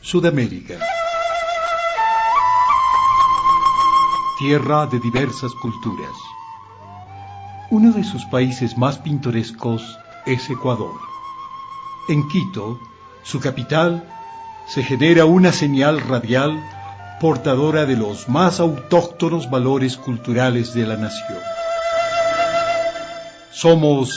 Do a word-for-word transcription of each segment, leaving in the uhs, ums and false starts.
Sudamérica. Tierra de diversas culturas. Uno de sus países más pintorescos es Ecuador. En Quito, su capital, se genera una señal radial portadora de los más autóctonos valores culturales de la nación. Somos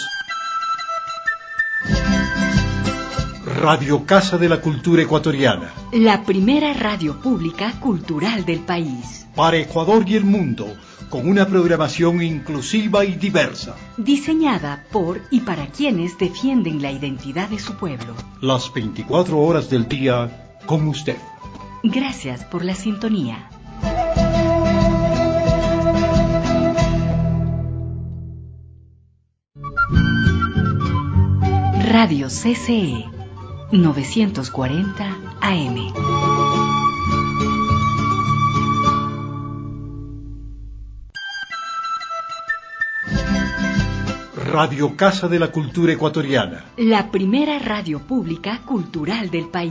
Radio Casa de la Cultura Ecuatoriana, la primera radio pública cultural del país. Para Ecuador y el mundo, con una programación inclusiva y diversa. Diseñada por y para quienes defienden la identidad de su pueblo. Las veinticuatro horas del día con usted. Gracias por la sintonía. Radio C C E novecientos cuarenta A M. Radio Casa de la Cultura Ecuatoriana, la primera radio pública cultural del país.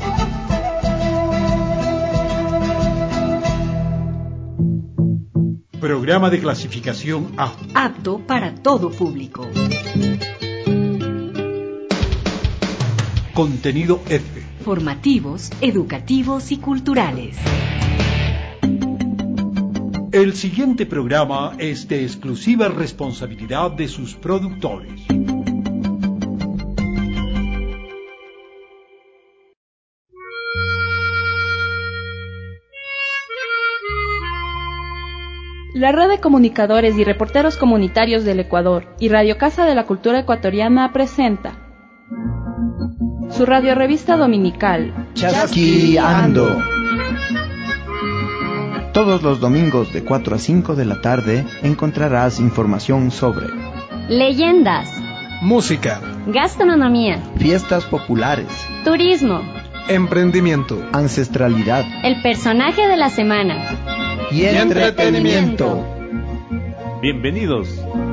Programa de clasificación A. Apto para todo público. Contenido F. Formativos, educativos y culturales. El siguiente programa es de exclusiva responsabilidad de sus productores. La Red de Comunicadores y Reporteros Comunitarios del Ecuador y Radio Casa de la Cultura Ecuatoriana presenta su radiorevista dominical Chasquiando. Todos los domingos de cuatro a cinco de la tarde encontrarás información sobre leyendas, música, gastronomía, fiestas populares, turismo, emprendimiento, ancestralidad, el personaje de la semana y, y entretenimiento. Bienvenidos.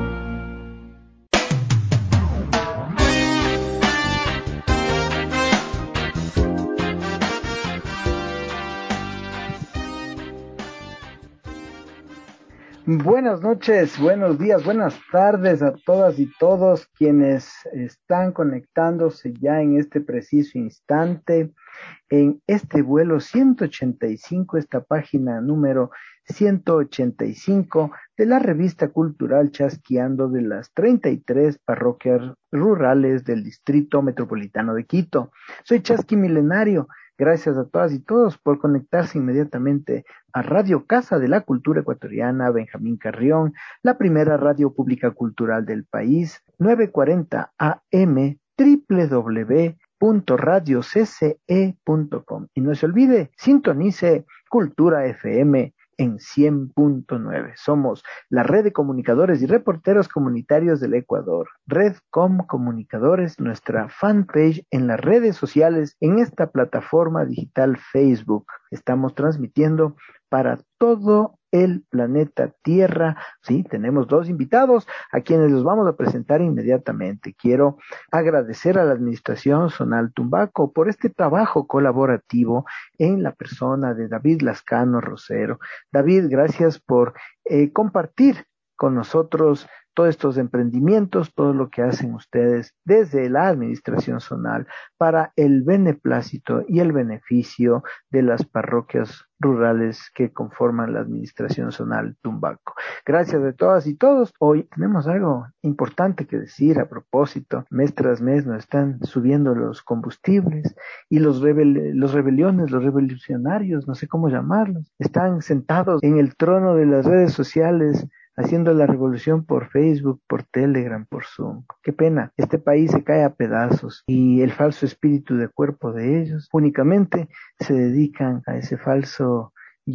Buenas noches, buenos días, buenas tardes a todas y todos quienes están conectándose ya en este preciso instante, en este vuelo ciento ochenta y cinco, esta página número ciento ochenta y cinco de la revista cultural Chasquiando de las treinta y tres parroquias rurales del Distrito Metropolitano de Quito. Soy Chasqui Milenario. Gracias a todas y todos por conectarse inmediatamente a Radio Casa de la Cultura Ecuatoriana Benjamín Carrión, la primera radio pública cultural del país, novecientos cuarenta A M, doble u doble u doble u punto radio c c e punto com. Y no se olvide, sintonice Cultura F M en cien punto nueve. Somos la red de comunicadores y reporteros comunitarios del Ecuador. Redcom Comunicadores, nuestra fanpage en las redes sociales, en esta plataforma digital Facebook. Estamos transmitiendo para todo el planeta Tierra. Sí, tenemos dos invitados a quienes los vamos a presentar inmediatamente. Quiero agradecer a la Administración Zonal Tumbaco por este trabajo colaborativo en la persona de David Lascano Rosero. David, gracias por eh, compartir con nosotros todos estos emprendimientos, todo lo que hacen ustedes desde la administración zonal para el beneplácito y el beneficio de las parroquias rurales que conforman la administración zonal Tumbaco. Gracias de todas y todos. Hoy tenemos algo importante que decir a propósito. Mes tras mes nos están subiendo los combustibles y los, rebel- los rebeliones, los revolucionarios, no sé cómo llamarlos, están sentados en el trono de las redes sociales haciendo la revolución por Facebook, por Telegram, por Zoom. Qué pena, este país se cae a pedazos y el falso espíritu de cuerpo de ellos únicamente se dedican a ese falso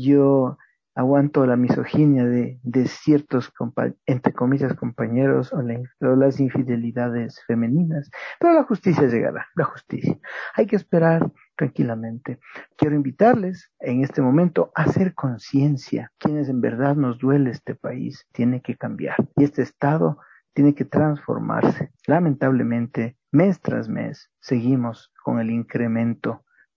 yo aguanto la misoginia de, de ciertos, compa- entre comillas, compañeros o, la, o las infidelidades femeninas. Pero la justicia llegará, la justicia. Hay que esperar tranquilamente. Quiero invitarles en este momento a hacer conciencia. Quienes en verdad nos duele este país, tiene que cambiar. Y este Estado tiene que transformarse. Lamentablemente, mes tras mes, seguimos con el incremento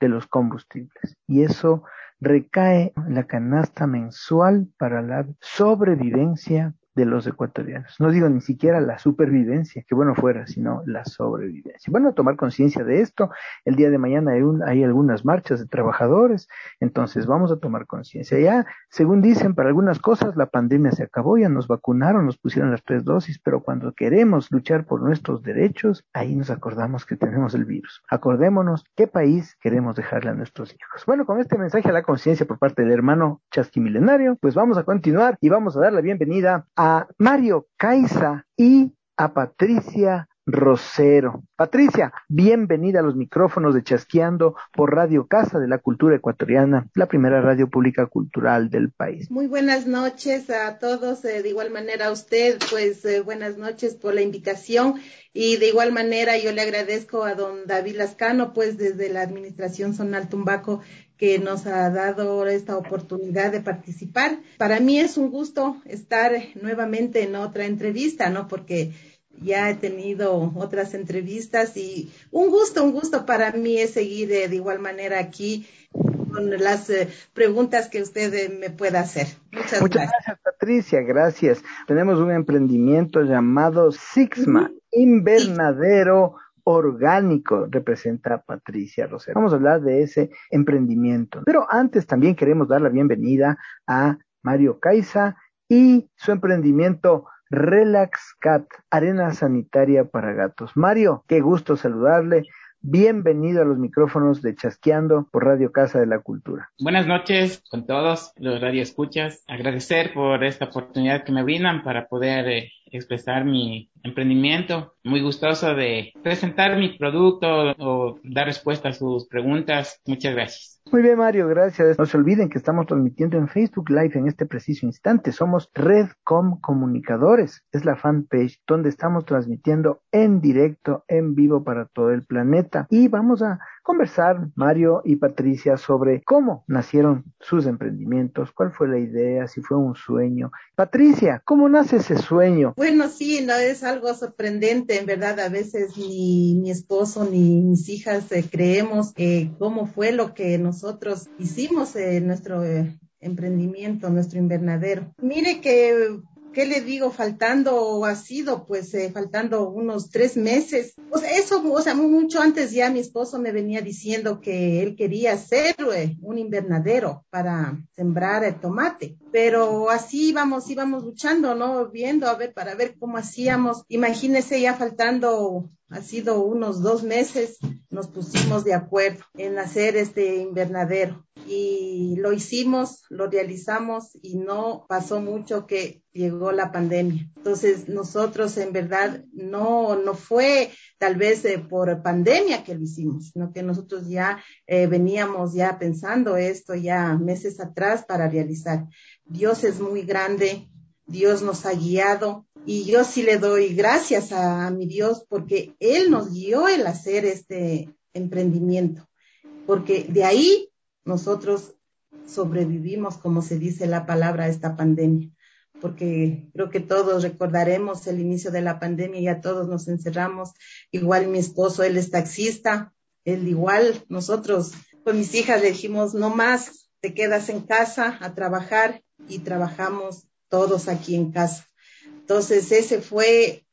de los combustibles. Y eso recae en la canasta mensual para la sobrevivencia de los ecuatorianos. No digo ni siquiera la supervivencia, que bueno fuera, sino la sobrevivencia. Bueno, a tomar conciencia de esto. El día de mañana hay, un, hay algunas marchas de trabajadores, entonces vamos a tomar conciencia. Ya, según dicen, para algunas cosas la pandemia se acabó, ya nos vacunaron, nos pusieron las tres dosis, pero cuando queremos luchar por nuestros derechos, ahí nos acordamos que tenemos el virus. Acordémonos qué país queremos dejarle a nuestros hijos. Bueno, con este mensaje a la conciencia por parte del hermano Chasqui Milenario, pues vamos a continuar y vamos a dar la bienvenida a a Mario Caiza y a Patricia Rosero. Patricia, bienvenida a los micrófonos de Chasqueando por Radio Casa de la Cultura Ecuatoriana, la primera radio pública cultural del país. Muy buenas noches a todos, eh, de igual manera a usted, pues eh, buenas noches por la invitación y de igual manera yo le agradezco a don David Lascano, pues desde la Administración Zonal Tumbaco, que nos ha dado esta oportunidad de participar. Para mí es un gusto estar nuevamente en otra entrevista, ¿no? Porque ya he tenido otras entrevistas y un gusto, un gusto para mí es seguir eh, de igual manera aquí con las eh, preguntas que usted eh, me pueda hacer. Muchas, Muchas gracias. gracias, Patricia, gracias. Tenemos un emprendimiento llamado Sixma, uh-huh. Invernadero Orgánico, representa a Patricia Rosero. Vamos a hablar de ese emprendimiento. Pero antes también queremos dar la bienvenida a Mario Caiza y su emprendimiento Relax Cat, arena sanitaria para gatos. Mario, qué gusto saludarle. Bienvenido a los micrófonos de Chasqueando por Radio Casa de la Cultura. Buenas noches con todos los radioescuchas. Agradecer por esta oportunidad que me brindan para poder eh, expresar mi emprendimiento. Muy gustoso de presentar mi producto o dar respuesta a sus preguntas. Muchas gracias. Muy bien, Mario, gracias. No se olviden que estamos transmitiendo en Facebook Live en este preciso instante. Somos Redcom Comunicadores. Es la fanpage donde estamos transmitiendo en directo, en vivo para todo el planeta. Y vamos a conversar, Mario y Patricia, sobre cómo nacieron sus emprendimientos, cuál fue la idea, si fue un sueño. Patricia, ¿cómo nace ese sueño? Bueno, sí, no es algo sorprendente, en verdad. A veces ni mi esposo ni mis hijas eh, creemos eh, cómo fue lo que nosotros hicimos en eh, nuestro eh, emprendimiento, nuestro invernadero. Mire que... ¿Qué le digo? Faltando, ha sido pues eh, faltando unos tres meses. O sea, eso, o sea, mucho antes ya mi esposo me venía diciendo que él quería hacer eh, un invernadero para sembrar el tomate. Pero así íbamos, íbamos luchando, ¿no? Viendo a ver, para ver cómo hacíamos. Imagínese ya faltando, ha sido unos dos meses, nos pusimos de acuerdo en hacer este invernadero. Y lo hicimos, lo realizamos y no pasó mucho que llegó la pandemia. Entonces nosotros en verdad no, no fue tal vez eh, por pandemia que lo hicimos, sino que nosotros ya eh, veníamos ya pensando esto ya meses atrás para realizar. Dios es muy grande, Dios nos ha guiado y yo sí le doy gracias a, a mi Dios porque Él nos guió el hacer este emprendimiento, porque de ahí nosotros sobrevivimos, como se dice la palabra, a esta pandemia, porque creo que todos recordaremos el inicio de la pandemia, ya todos nos encerramos, igual mi esposo, él es taxista, él igual, nosotros con mis hijas le dijimos, no más, te quedas en casa a trabajar y trabajamos todos aquí en casa. Entonces ese fue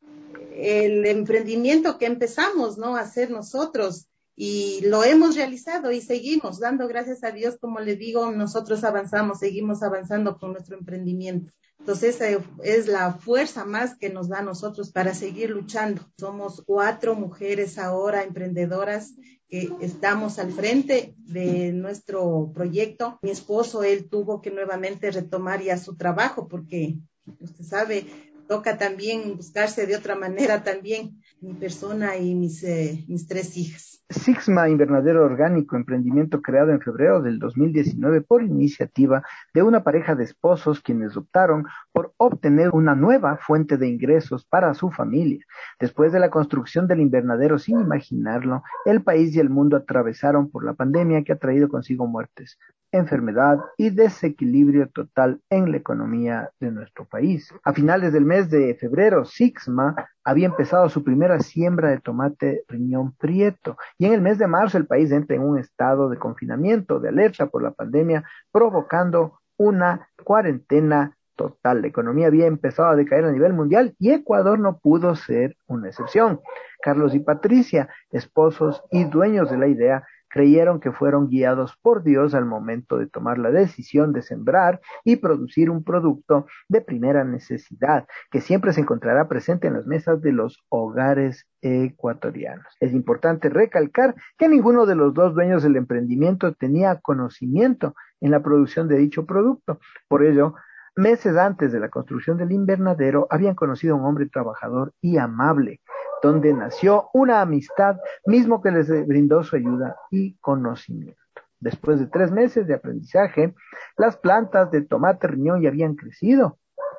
el emprendimiento que empezamos, ¿no?, a hacer nosotros. Y lo hemos realizado y seguimos dando gracias a Dios, como les digo, nosotros avanzamos, seguimos avanzando con nuestro emprendimiento. Entonces esa es la fuerza más que nos da a nosotros para seguir luchando. Somos cuatro mujeres ahora emprendedoras que estamos al frente de nuestro proyecto. Mi esposo, él tuvo que nuevamente retomar ya su trabajo porque, usted sabe, toca también buscarse de otra manera también mi persona y mis, eh, mis tres hijas. Sixma Invernadero Orgánico, emprendimiento creado en febrero del dos mil diecinueve por iniciativa de una pareja de esposos quienes optaron por obtener una nueva fuente de ingresos para su familia. Después de la construcción del invernadero, sin imaginarlo, el país y el mundo atravesaron por la pandemia que ha traído consigo muertes, enfermedad y desequilibrio total en la economía de nuestro país. A finales del mes mes de febrero, Sixma había empezado su primera siembra de tomate riñón prieto y en el mes de marzo el país entra en un estado de confinamiento, de alerta por la pandemia, provocando una cuarentena total. La economía había empezado a decaer a nivel mundial y Ecuador no pudo ser una excepción. Carlos y Patricia, esposos y dueños de la idea, creyeron que fueron guiados por Dios al momento de tomar la decisión de sembrar y producir un producto de primera necesidad, que siempre se encontrará presente en las mesas de los hogares ecuatorianos. Es importante recalcar que ninguno de los dos dueños del emprendimiento tenía conocimiento en la producción de dicho producto. Por ello, meses antes de la construcción del invernadero, habían conocido a un hombre trabajador y amable, donde nació una amistad, mismo que les brindó su ayuda y conocimiento. Después de tres meses de aprendizaje, las plantas de tomate riñón ya habían crecido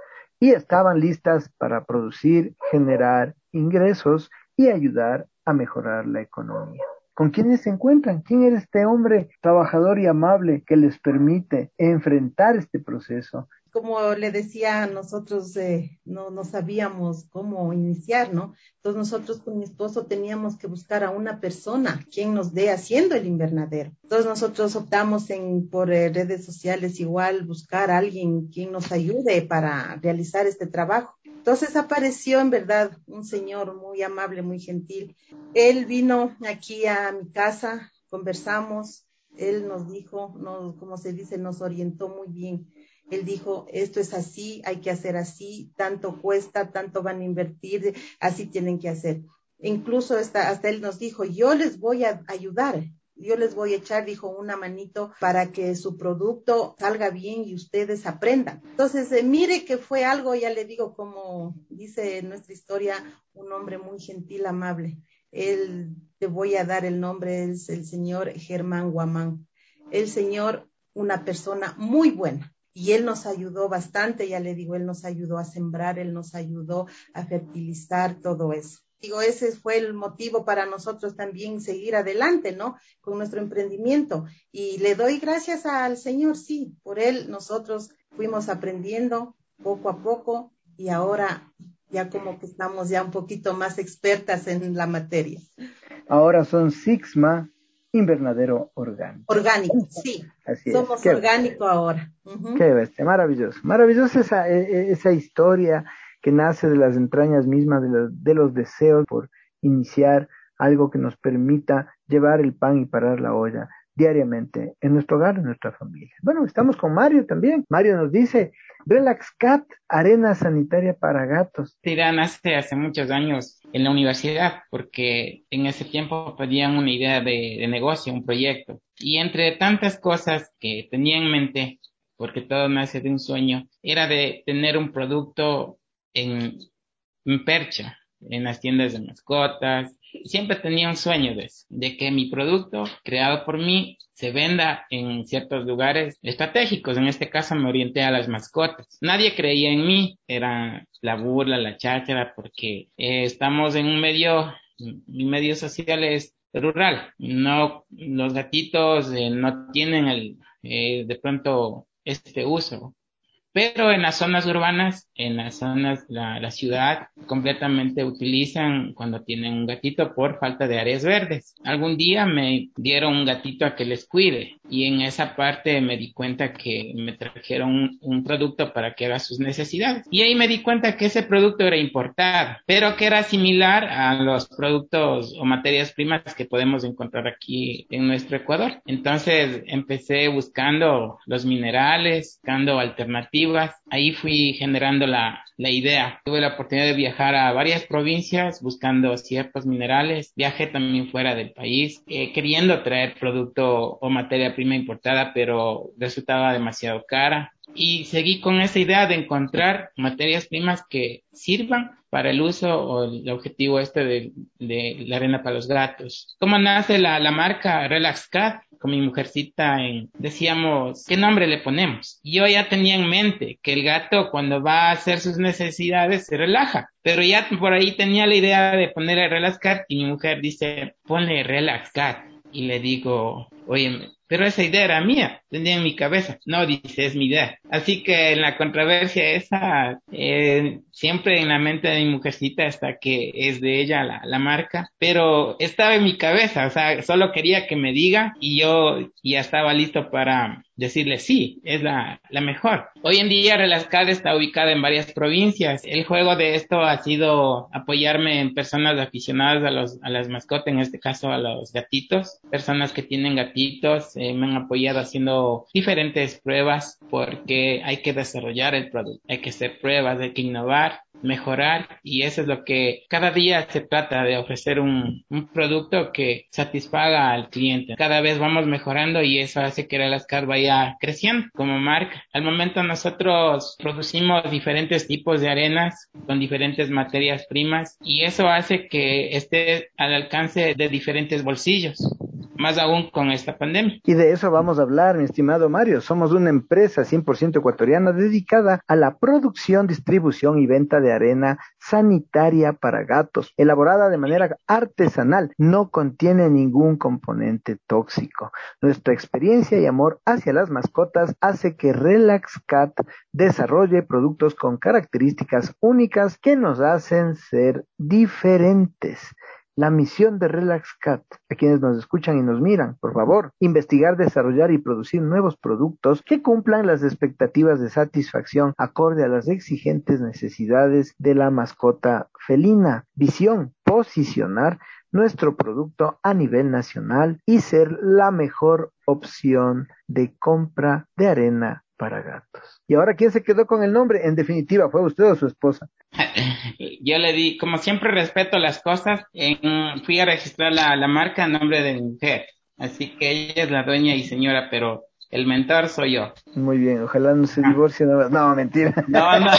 y estaban listas para producir, generar ingresos y ayudar a mejorar la economía. ¿Con quiénes se encuentran? ¿Quién era este hombre trabajador y amable que les permite enfrentar este proceso? Como le decía, nosotros eh, no, no sabíamos cómo iniciar, ¿no? Entonces nosotros con mi esposo teníamos que buscar a una persona quien nos dé haciendo el invernadero. Entonces nosotros optamos en por eh, redes sociales igual buscar a alguien quien nos ayude para realizar este trabajo. Entonces apareció en verdad un señor muy amable, muy gentil. Él vino aquí a mi casa, conversamos, él nos dijo, nos, como se dice, nos orientó muy bien. Él dijo, esto es así, hay que hacer así, tanto cuesta, tanto van a invertir, así tienen que hacer. Incluso hasta, hasta él nos dijo, yo les voy a ayudar, yo les voy a echar, dijo, una manito para que su producto salga bien y ustedes aprendan. Entonces, eh, mire que fue algo, ya le digo, como dice nuestra historia, un hombre muy gentil, amable. Él, te voy a dar el nombre, es el señor Germán Guamán. El señor, una persona muy buena. Y él nos ayudó bastante, ya le digo, él nos ayudó a sembrar, él nos ayudó a fertilizar todo eso. Digo, ese fue el motivo para nosotros también seguir adelante, ¿no? Con nuestro emprendimiento. Y le doy gracias al Señor, sí, por él nosotros fuimos aprendiendo poco a poco y ahora ya como que estamos ya un poquito más expertas en la materia. Ahora son Sixma Invernadero Orgánico. Orgánico, sí. Así Somos es. Qué orgánico ahora. Uh-huh. Qué bestia, maravilloso. Maravillosa esa, esa historia que nace de las entrañas mismas de los, de los deseos por iniciar algo que nos permita llevar el pan y parar la olla diariamente en nuestro hogar, en nuestra familia. Bueno, estamos con Mario también. Mario nos dice, Relax Cat, arena sanitaria para gatos. Esta idea nace hace muchos años en la universidad, porque en ese tiempo pedían una idea de, de negocio, un proyecto. Y entre tantas cosas que tenía en mente, porque todo nace de un sueño, era de tener un producto en, en percha, en las tiendas de mascotas. Siempre tenía un sueño de eso, de que mi producto creado por mí se venda en ciertos lugares estratégicos. En este caso me orienté a las mascotas. Nadie creía en mí, era la burla, la cháchara, porque eh, estamos en un medio, mi medio social es rural. No, los gatitos eh, no tienen el, eh, de pronto este uso. Pero en las zonas urbanas, en las zonas, la, la ciudad, completamente utilizan cuando tienen un gatito por falta de áreas verdes. Algún día me dieron un gatito a que les cuide y en esa parte me di cuenta que me trajeron un, un producto para que haga sus necesidades. Y ahí me di cuenta que ese producto era importado, pero que era similar a los productos o materias primas que podemos encontrar aquí en nuestro Ecuador. Entonces empecé buscando los minerales, buscando alternativas. Ahí fui generando la, la idea. Tuve la oportunidad de viajar a varias provincias buscando ciertos minerales. Viajé también fuera del país, eh, queriendo traer producto o materia prima importada, pero resultaba demasiado cara. Y seguí con esa idea de encontrar materias primas que sirvan para el uso o el objetivo este de, de la arena para los gatos. ¿Cómo nace la, la marca Relax Cat? Con mi mujercita en, decíamos, ¿qué nombre le ponemos? Yo ya tenía en mente que el gato cuando va a hacer sus necesidades se relaja, pero ya por ahí tenía la idea de ponerle Relax Cat y mi mujer dice, ponle Relax Cat. Y le digo, oye, pero esa idea era mía, tenía en mi cabeza. No, dice, es mi idea. Así que en la controversia esa, eh, siempre en la mente de mi mujercita está que es de ella la, la marca, pero estaba en mi cabeza, o sea, solo quería que me diga y yo ya estaba listo para decirle sí, es la, la mejor. Hoy en día Relaxcat está ubicada en varias provincias. El juego de esto ha sido apoyarme en personas aficionadas a los, a las mascotas, en este caso a los gatitos, personas que tienen gatitos, eh, me han apoyado haciendo diferentes pruebas porque hay que desarrollar el producto, hay que hacer pruebas, hay que innovar, mejorar, y eso es lo que cada día se trata de ofrecer un, un producto que satisfaga al cliente. Cada vez vamos mejorando y eso hace que Relaxcat vaya creciendo como marca. Al momento nosotros producimos diferentes tipos de arenas con diferentes materias primas y eso hace que esté al alcance de diferentes bolsillos, más aún con esta pandemia. Y de eso vamos a hablar, mi estimado Mario. Somos una empresa cien por ciento ecuatoriana dedicada a la producción, distribución y venta de arena sanitaria para gatos, elaborada de manera artesanal. No contiene ningún componente tóxico. Nuestra experiencia y amor hacia las mascotas hace que Relaxcat desarrolle productos con características únicas que nos hacen ser diferentes. La misión de Relaxcat, a quienes nos escuchan y nos miran, por favor, investigar, desarrollar y producir nuevos productos que cumplan las expectativas de satisfacción acorde a las exigentes necesidades de la mascota felina. Visión, posicionar nuestro producto a nivel nacional y ser la mejor opción de compra de arena para gatos. ¿Y ahora quién se quedó con el nombre? En definitiva, ¿fue usted o su esposa? Yo le di, como siempre respeto las cosas, en, fui a registrar la, la marca a nombre de mi mujer, así que ella es la dueña y señora, pero el mentor soy yo. Muy bien, ojalá no se divorcie. No, no mentira. No, no.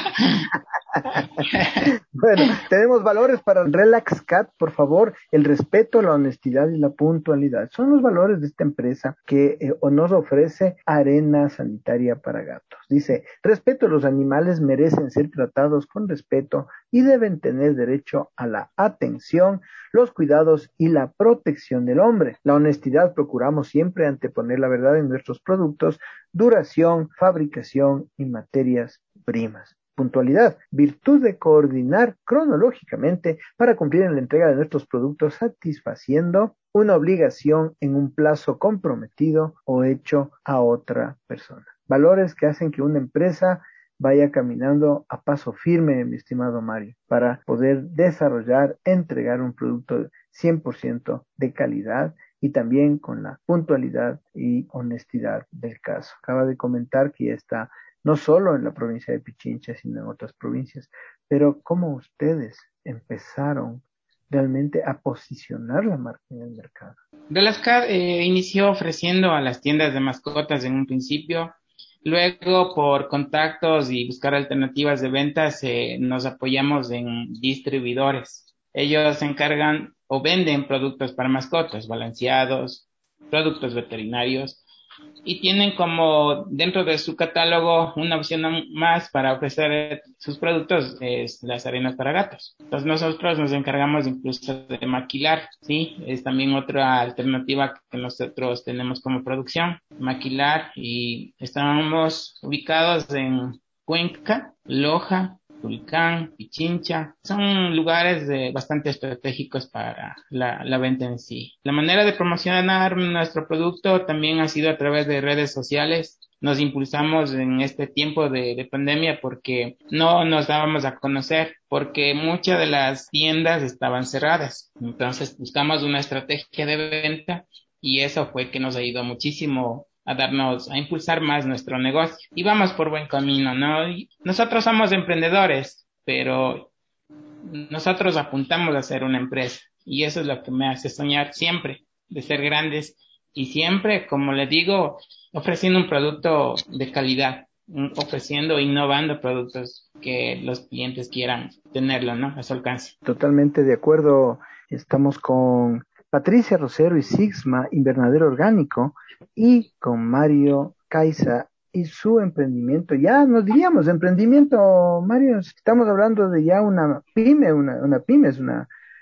Bueno, tenemos valores para Relaxcat, por favor: el respeto, la honestidad y la puntualidad. Son los valores de esta empresa que eh, nos ofrece arena sanitaria para gatos. Dice: respeto, los animales merecen ser tratados con respeto y deben tener derecho a la atención, los cuidados y la protección del hombre. La honestidad, procuramos siempre anteponer la verdad en nuestros productos, duración, fabricación y materias primas. Puntualidad, virtud de coordinar cronológicamente para cumplir en la entrega de nuestros productos, satisfaciendo una obligación en un plazo comprometido o hecho a otra persona. Valores que hacen que una empresa vaya caminando a paso firme, mi estimado Mario, para poder desarrollar, entregar un producto cien por ciento de calidad y también con la puntualidad y honestidad del caso. Acaba de comentar que ya está no solo en la provincia de Pichincha, sino en otras provincias. Pero ¿cómo ustedes empezaron realmente a posicionar la marca en el mercado? Relaxcat eh, inició ofreciendo a las tiendas de mascotas en un principio. Luego, por contactos y buscar alternativas de ventas, eh, nos apoyamos en distribuidores. Ellos se encargan o venden productos para mascotas, balanceados, productos veterinarios, y tienen como dentro de su catálogo una opción más para ofrecer sus productos, es las arenas para gatos. Entonces nosotros nos encargamos incluso de maquilar, ¿sí? Es también otra alternativa que nosotros tenemos como producción, maquilar, y estamos ubicados en Cuenca, Loja, Tulcán, Pichincha. Son lugares de, bastante estratégicos para la, la venta en sí. La manera de promocionar nuestro producto también ha sido a través de redes sociales. Nos impulsamos en este tiempo de, de pandemia porque no nos dábamos a conocer, porque muchas de las tiendas estaban cerradas. Entonces buscamos una estrategia de venta y eso fue que nos ayudó muchísimo a darnos, a impulsar más nuestro negocio. Y vamos por buen camino, ¿no? Y nosotros somos emprendedores, pero nosotros apuntamos a ser una empresa. Y eso es lo que me hace soñar siempre, de ser grandes. Y siempre, como les digo, ofreciendo un producto de calidad, ofreciendo, innovando productos que los clientes quieran tenerlo, ¿no? A su alcance. Totalmente de acuerdo. Estamos con Patricia Rosero y Sigma Invernadero Orgánico, y con Mario Caiza y su emprendimiento. Ya nos diríamos emprendimiento, Mario, estamos hablando de ya una pyme, una, una pyme es una,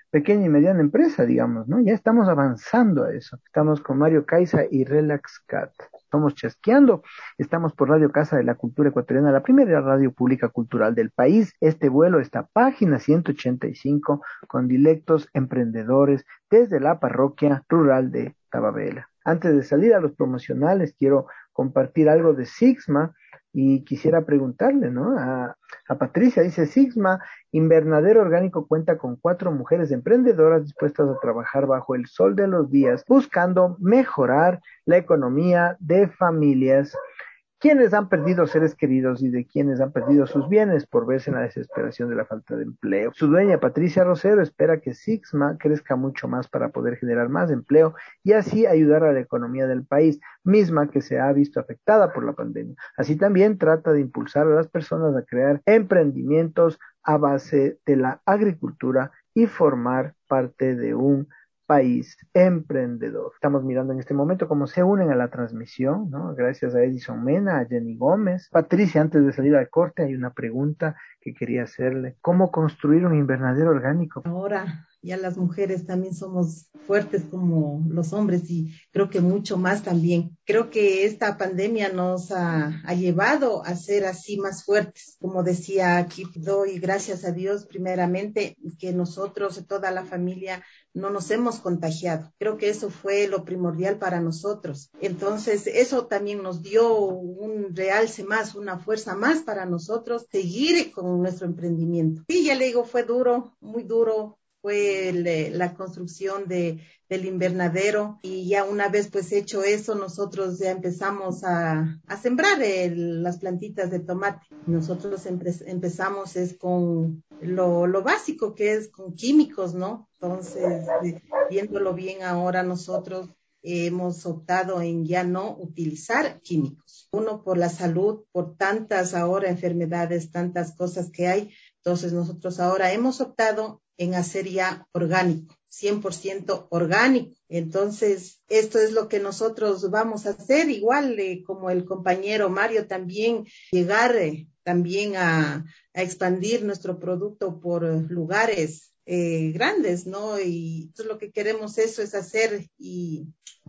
pequeña y mediana empresa, digamos, ¿no? Ya estamos avanzando a eso. Estamos con Mario Caiza y Relax Cat. Estamos chasqueando. Estamos por Radio Casa de la Cultura Ecuatoriana, la primera radio pública cultural del país. Este vuelo está página ciento ochenta y cinco con dilectos emprendedores desde la parroquia rural de Tababela. Antes de salir a los promocionales, quiero compartir algo de Sigma y quisiera preguntarle, ¿no? A, a Patricia, dice Sigma, Invernadero Orgánico cuenta con cuatro mujeres emprendedoras dispuestas a trabajar bajo el sol de los días, buscando mejorar la economía de familias quienes han perdido seres queridos y de quienes han perdido sus bienes por verse en la desesperación de la falta de empleo. Su dueña, Patricia Rosero, espera que Sigma crezca mucho más para poder generar más empleo y así ayudar a la economía del país, misma que se ha visto afectada por la pandemia. Así también trata de impulsar a las personas a crear emprendimientos a base de la agricultura y formar parte de un país emprendedor. Estamos mirando en este momento cómo se unen a la transmisión, ¿no? Gracias a Edison Mena, a Jenny Gómez. Patricia, antes de salir al corte, hay una pregunta que quería hacerle. ¿Cómo construir un invernadero orgánico? Ahora ya las mujeres también somos fuertes como los hombres y creo que mucho más también. Creo que esta pandemia nos ha, ha llevado a ser así más fuertes. Como decía aquí, doy gracias a Dios primeramente que nosotros, toda la familia, no nos hemos contagiado. Creo que eso fue lo primordial para nosotros. Entonces, eso también nos dio un realce más, una fuerza más para nosotros seguir con nuestro emprendimiento. Sí, ya le digo, fue duro, muy duro. Fue el, la construcción de, del invernadero y ya una vez pues hecho eso, nosotros ya empezamos a, a sembrar el, las plantitas de tomate. Nosotros empe- empezamos es con lo, lo básico que es con químicos, ¿no? Entonces, eh, viéndolo bien ahora nosotros hemos optado en ya no utilizar químicos. Uno, por la salud, por tantas ahora enfermedades, tantas cosas que hay. Entonces nosotros ahora hemos optado en hacer ya orgánico, cien por ciento orgánico. Entonces, esto es lo que nosotros vamos a hacer, igual eh, como el compañero Mario también, llegar eh, también a, a expandir nuestro producto por eh, lugares eh, grandes, ¿no? Y entonces lo que queremos eso es hacer y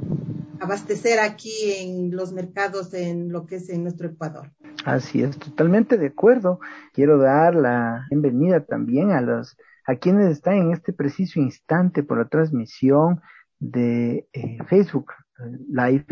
abastecer aquí en los mercados en lo que es en nuestro Ecuador. Así es, totalmente de acuerdo. Quiero dar la bienvenida también a los a quienes están en este preciso instante por la transmisión de eh, Facebook Live.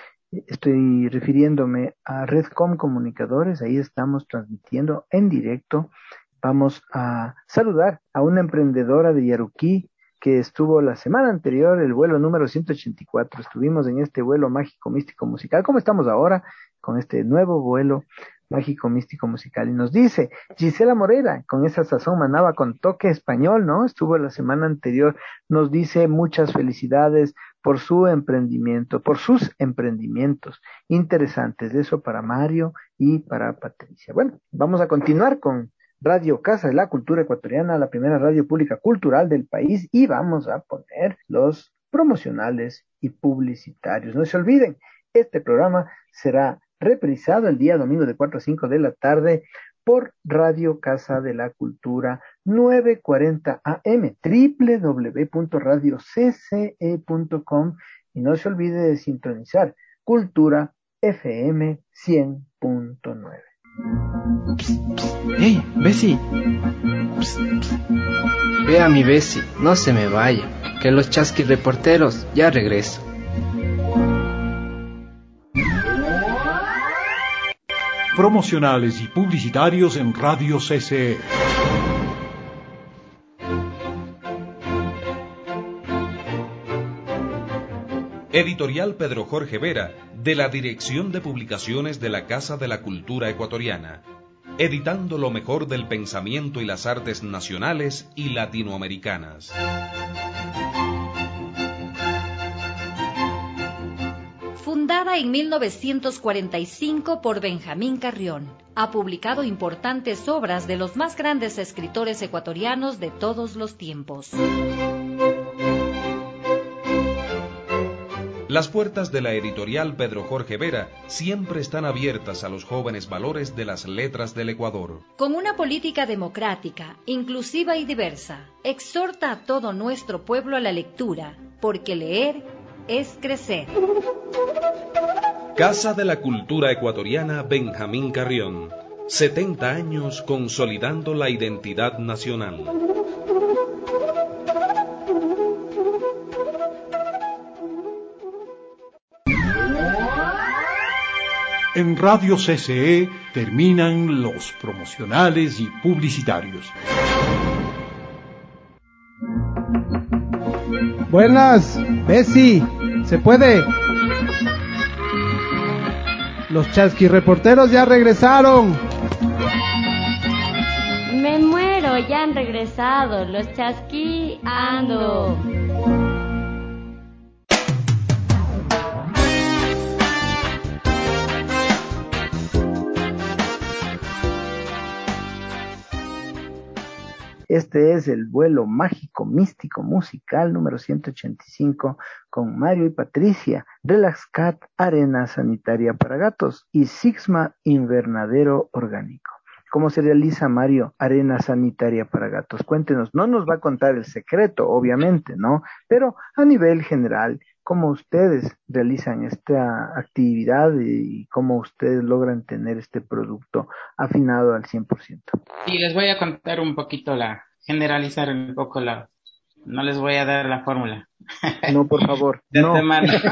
Estoy refiriéndome a Redcom Comunicadores, ahí estamos transmitiendo en directo. Vamos a saludar a una emprendedora de Yaruquí que estuvo la semana anterior, el vuelo número ciento ochenta y cuatro. Estuvimos en este vuelo mágico, místico, musical. ¿Cómo estamos ahora con este nuevo vuelo mágico, místico, musical? Y nos dice Gisela Morera, con esa sazón manaba con toque español, ¿no? Estuvo la semana anterior. Nos dice muchas felicidades por su emprendimiento, por sus emprendimientos interesantes. Eso para Mario y para Patricia. Bueno, vamos a continuar con Radio Casa de la Cultura Ecuatoriana, la primera radio pública cultural del país, y vamos a poner los promocionales y publicitarios. No se olviden, este programa será reprisado el día domingo de cuatro a cinco de la tarde por Radio Casa de la Cultura novecientos cuarenta A M, doble u doble u doble u punto radio c c e punto com, y no se olvide de sintonizar Cultura F M cien punto nueve. ¡Hey, Bessie! Ve a mi Bessie, no se me vaya, que los chasquirreporteros ya regreso. Promocionales y publicitarios en Radio C C E. Editorial Pedro Jorge Vera, de la Dirección de Publicaciones de la Casa de la Cultura Ecuatoriana, editando lo mejor del pensamiento y las artes nacionales y latinoamericanas. Fundada en mil novecientos cuarenta y cinco por Benjamín Carrión, ha publicado importantes obras de los más grandes escritores ecuatorianos de todos los tiempos. Las puertas de la editorial Pedro Jorge Vera siempre están abiertas a los jóvenes valores de las letras del Ecuador. Con una política democrática, inclusiva y diversa, exhorta a todo nuestro pueblo a la lectura, porque leer es crecer. Casa de la Cultura Ecuatoriana Benjamín Carrión. setenta años consolidando la identidad nacional. En Radio C C E terminan los promocionales y publicitarios. Buenas, Bessie, ¿se puede? Los chasquirreporteros ya regresaron. Me muero, ya han regresado. Los chasquiando. Este es el vuelo mágico, místico, musical número ciento ochenta y cinco con Mario y Patricia, Relax Cat, Arena Sanitaria para Gatos y Sigma Invernadero Orgánico. ¿Cómo se realiza, Mario, Arena Sanitaria para Gatos? Cuéntenos, no nos va a contar el secreto, obviamente, ¿no? Pero a nivel general, ¿cómo ustedes realizan esta actividad y cómo ustedes logran tener este producto afinado al cien por ciento? Sí, les voy a contar un poquito la, generalizar un poco la, no les voy a dar la fórmula. No, por favor, de no.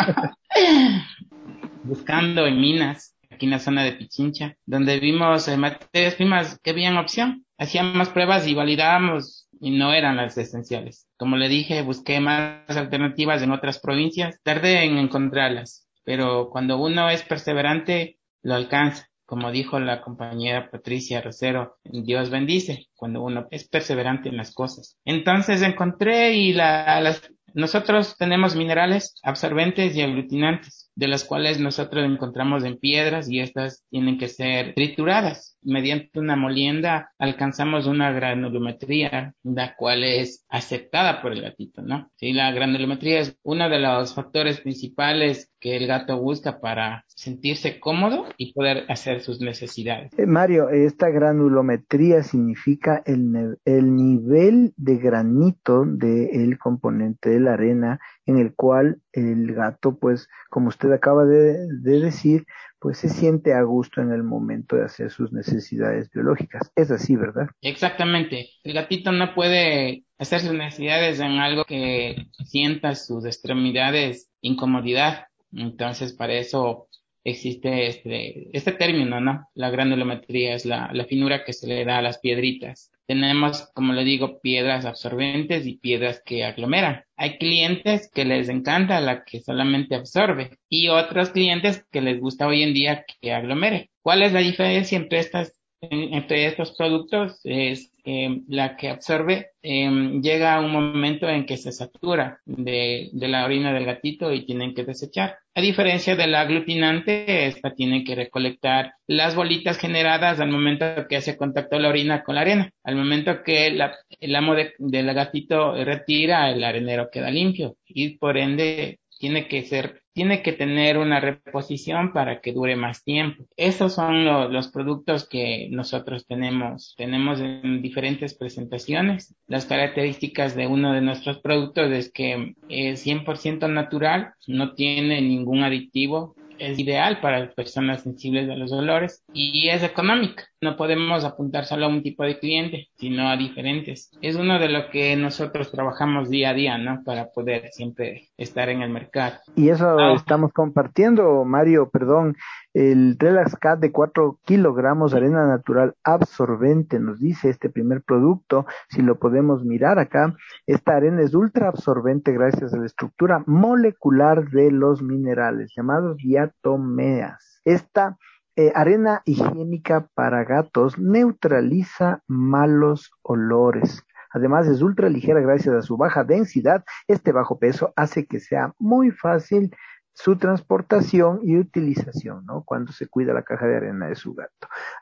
Buscando en minas, aquí en la zona de Pichincha, donde vimos eh, materias primas que habían opción. Hacíamos pruebas y validábamos y no eran las esenciales. Como le dije, busqué más alternativas en otras provincias. Tardé en encontrarlas, pero cuando uno es perseverante, lo alcanza. Como dijo la compañera Patricia Rosero, Dios bendice cuando uno es perseverante en las cosas. Entonces encontré y la, las, nosotros tenemos minerales absorbentes y aglutinantes, de las cuales nosotros encontramos en piedras y estas tienen que ser trituradas. Mediante una molienda alcanzamos una granulometría, la cual es aceptada por el gatito, ¿no? Sí, la granulometría es uno de los factores principales que el gato busca para sentirse cómodo y poder hacer sus necesidades. Eh, Mario, esta granulometría significa el, el nivel de granito del componente de la arena en el cual el gato, pues, como usted acaba de, de decir, pues se siente a gusto en el momento de hacer sus necesidades biológicas. Es así, ¿verdad? Exactamente. El gatito no puede hacer sus necesidades en algo que sienta sus extremidades incomodidad. Entonces, para eso existe este, este término, ¿no? La granulometría es la, la finura que se le da a las piedritas. Tenemos, como le digo, piedras absorbentes y piedras que aglomeran. Hay clientes que les encanta la que solamente absorbe y otros clientes que les gusta hoy en día que aglomere. ¿Cuál es la diferencia entre estas entre estos productos? Es eh, la que absorbe eh, llega a un momento en que se satura de, de la orina del gatito y tienen que desechar. A diferencia del aglutinante, esta tiene que recolectar las bolitas generadas al momento que hace contacto la orina con la arena. Al momento que la, el amo de, del gatito retira, el arenero queda limpio y por ende tiene que ser tiene que tener una reposición para que dure más tiempo. Esos son lo, los productos que nosotros tenemos. Tenemos en diferentes presentaciones. Las características de uno de nuestros productos es que es cien por ciento natural, no tiene ningún aditivo, es ideal para personas sensibles a los olores y es económica. No podemos apuntar solo a un tipo de cliente, sino a diferentes. Es uno de lo que nosotros trabajamos día a día, ¿no? Para poder siempre estar en el mercado. Y eso Ah. estamos compartiendo, Mario, perdón, el Relax Cat de cuatro kilogramos, arena natural absorbente, nos dice este primer producto, si lo podemos mirar acá, esta arena es ultra absorbente gracias a la estructura molecular de los minerales, llamados diatomeas. Esta eh, arena higiénica para gatos neutraliza malos olores. Además es ultra ligera gracias a su baja densidad. Este bajo peso hace que sea muy fácil su transportación y utilización, ¿no? Cuando se cuida la caja de arena de su gato.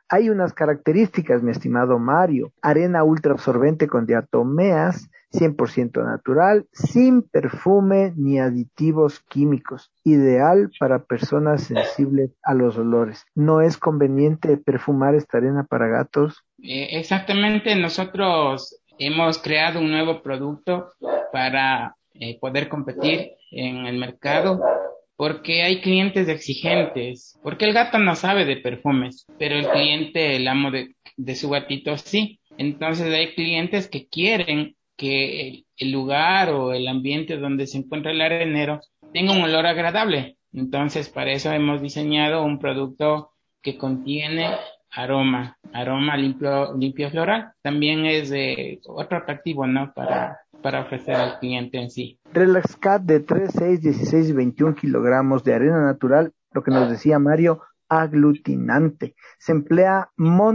Hay unas características, mi estimado Mario. Arena ultra absorbente con diatomeas, cien por ciento natural, sin perfume ni aditivos químicos. Ideal para personas sensibles a los olores. ¿No es conveniente perfumar esta arena para gatos? Eh, exactamente, nosotros hemos creado un nuevo producto para eh, poder competir en el mercado, porque hay clientes exigentes, porque el gato no sabe de perfumes, pero el cliente, el amo de, de su gatito sí. Entonces hay clientes que quieren que el, el lugar o el ambiente donde se encuentra el arenero tenga un olor agradable. Entonces para eso hemos diseñado un producto que contiene aroma, aroma limpio, limpio floral. También es de otro atractivo, ¿no? Para, para ofrecer al cliente en sí. RelaxCat de tres, seis, dieciséis y veintiún kilogramos de arena natural, lo que nos decía Mario, aglutinante. Se emplea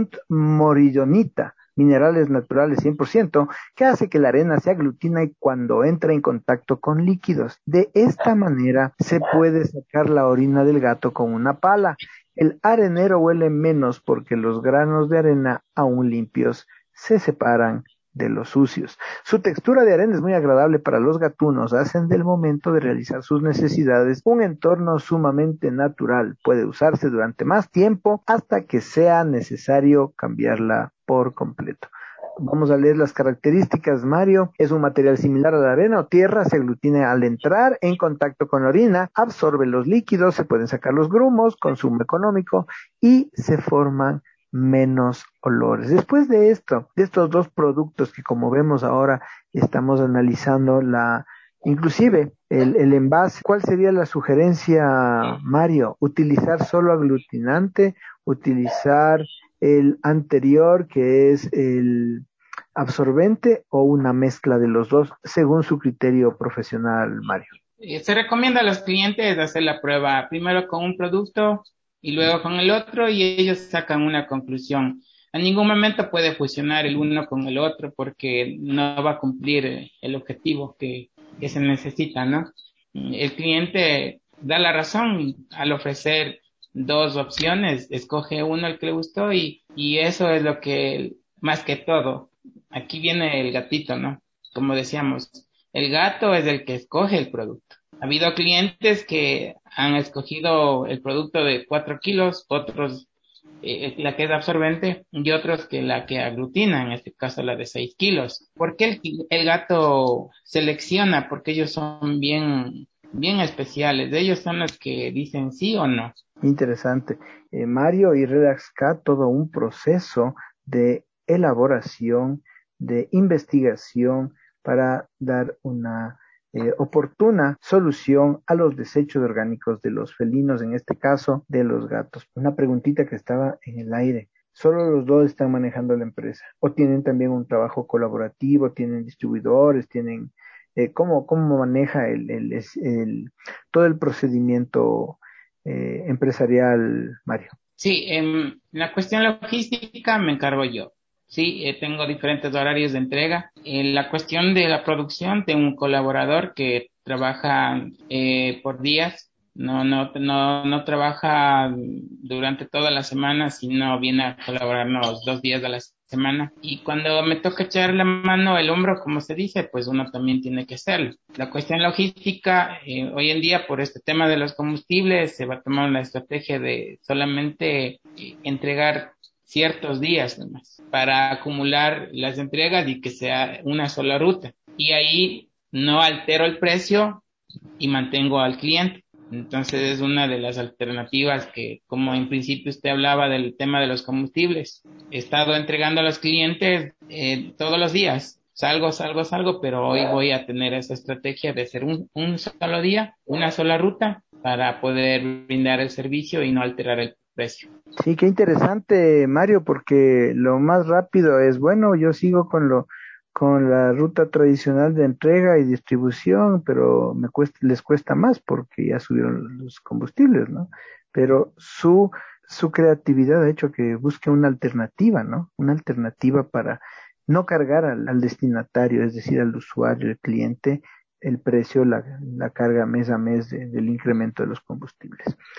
montmorillonita, minerales naturales cien por ciento, que hace que la arena se aglutine cuando entra en contacto con líquidos. De esta manera se puede sacar la orina del gato con una pala. El arenero huele menos porque los granos de arena, aún limpios, se separan de los sucios. Su textura de arena es muy agradable para los gatunos, hacen del momento de realizar sus necesidades un entorno sumamente natural. Puede usarse durante más tiempo hasta que sea necesario cambiarla por completo. Vamos a leer las características, Mario. Es un material similar a la arena o tierra, se aglutina al entrar en contacto con la orina, absorbe los líquidos, se pueden sacar los grumos, consumo económico y se forman menos olores. Después de esto, de estos dos productos que como vemos ahora estamos analizando la, inclusive el, el envase, ¿cuál sería la sugerencia, Mario? ¿Utilizar solo aglutinante? ¿Utilizar el anterior que es el absorbente o una mezcla de los dos según su criterio profesional, Mario? Se recomienda a los clientes hacer la prueba primero con un producto y luego con el otro y ellos sacan una conclusión. En ningún momento puede fusionar el uno con el otro porque no va a cumplir el objetivo que, que se necesita, ¿no? El cliente da la razón al ofrecer dos opciones, escoge uno el que le gustó y, y eso es lo que, más que todo, aquí viene el gatito, ¿no? Como decíamos, el gato es el que escoge el producto. Ha habido clientes que han escogido el producto de cuatro kilos, otros eh, la que es absorbente y otros que la que aglutina, en este caso la de seis kilos. ¿Por qué el, el gato selecciona? Porque ellos son bien, bien especiales. Ellos son los que dicen sí o no. Interesante. Eh, Mario y RelaxCat, todo un proceso de elaboración, de investigación para dar una Eh, oportuna solución a los desechos orgánicos de los felinos, en este caso de los gatos. Una preguntita que estaba en el aire. ¿Solo los dos están manejando la empresa? ¿O tienen también un trabajo colaborativo? ¿Tienen distribuidores? ¿Tienen eh, cómo, cómo maneja el, el, el, el, todo el procedimiento eh, empresarial, Mario? Sí, en la cuestión logística me encargo yo. Sí, eh, tengo diferentes horarios de entrega. En la cuestión de la producción, tengo un colaborador que trabaja eh, por días. No, no, no, no trabaja durante toda la semana, sino viene a colaborarnos dos días de la semana. Y cuando me toca echar la mano, el hombro, como se dice, pues uno también tiene que hacerlo. La cuestión logística, eh, hoy en día, por este tema de los combustibles, se va a tomar una estrategia de solamente eh, entregar ciertos días nomás para acumular las entregas y que sea una sola ruta. Y ahí no altero el precio y mantengo al cliente. Entonces es una de las alternativas que, como en principio usted hablaba del tema de los combustibles, he estado entregando a los clientes eh, todos los días. Salgo, salgo, salgo, pero hoy voy a tener esa estrategia de hacer un, un solo día, una sola ruta para poder brindar el servicio y no alterar el precio. Sí, qué interesante, Mario, porque lo más rápido es, bueno, yo sigo con lo con la ruta tradicional de entrega y distribución, pero me cuesta, les cuesta más porque ya subieron los combustibles, ¿no? Pero su su creatividad ha hecho que busque una alternativa, ¿no? Una alternativa para no cargar al, al destinatario, es decir, al usuario, el cliente, el precio, la, la carga mes a mes de, del incremento de los combustibles.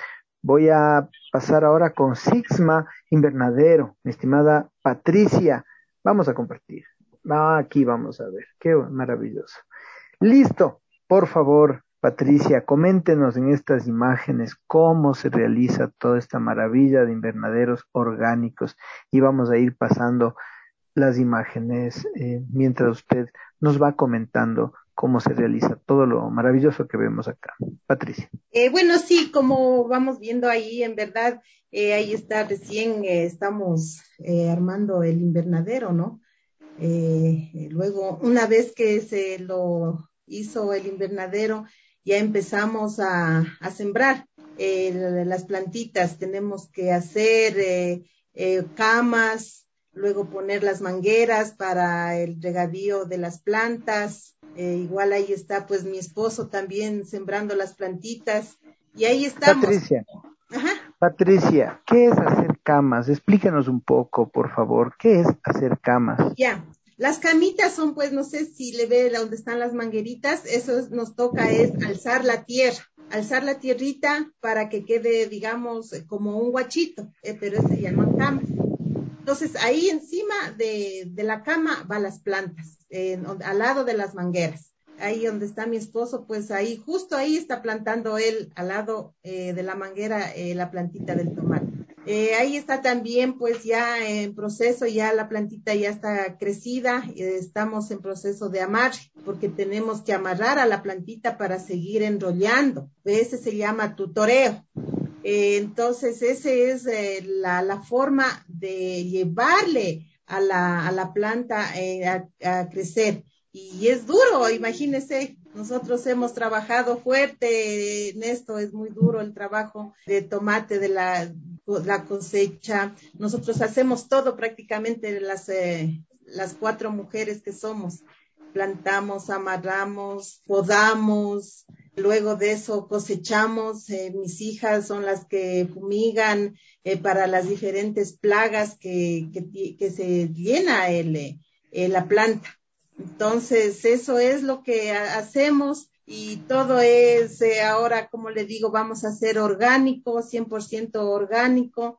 Voy a pasar ahora con Sixma Invernadero, mi estimada Patricia. Vamos a compartir. Ah, aquí vamos a ver, qué maravilloso. Listo, por favor, Patricia, coméntenos en estas imágenes cómo se realiza toda esta maravilla de invernaderos orgánicos y vamos a ir pasando las imágenes eh, mientras usted nos va comentando cómo se realiza todo lo maravilloso que vemos acá. Patricia. Eh, bueno, sí, como vamos viendo ahí, en verdad, eh, ahí está, recién eh, estamos eh, armando el invernadero, ¿no? Eh, eh, luego, una vez que se lo hizo el invernadero, ya empezamos a, a sembrar eh, las plantitas. Tenemos que hacer eh, eh, camas, luego poner las mangueras para el regadío de las plantas. Eh, igual ahí está pues mi esposo también sembrando las plantitas y ahí estamos. Patricia, Ajá. Patricia, ¿qué es hacer camas? Explícanos un poco, por favor, ¿qué es hacer camas? Ya, las camitas son pues, no sé si le ve donde están las mangueritas, eso es, nos toca es alzar la tierra, alzar la tierrita para que quede, digamos, como un guachito, eh, pero se llaman camas. Entonces, ahí encima de, de la cama van las plantas, eh, al lado de las mangueras. Ahí donde está mi esposo, pues ahí, justo ahí está plantando él, al lado eh, de la manguera, eh, la plantita del tomate. Eh, ahí está también, pues ya en proceso, ya la plantita ya está crecida, eh, estamos en proceso de amarre, porque tenemos que amarrar a la plantita para seguir enrollando. Ese se llama tutoreo. Eh, entonces, esa es eh, la, la forma de llevarle a la, a la planta eh, a, a crecer. Y es duro, imagínense, nosotros hemos trabajado fuerte en esto, es muy duro el trabajo de tomate, de la, la cosecha. Nosotros hacemos todo prácticamente las, eh, las cuatro mujeres que somos. Plantamos, amarramos, podamos, luego de eso cosechamos, eh, mis hijas son las que fumigan eh, para las diferentes plagas que, que, que se llena el, eh, la planta. Entonces, eso es lo que ha, hacemos y todo es, eh, ahora, como le digo, vamos a hacer orgánico, cien por ciento orgánico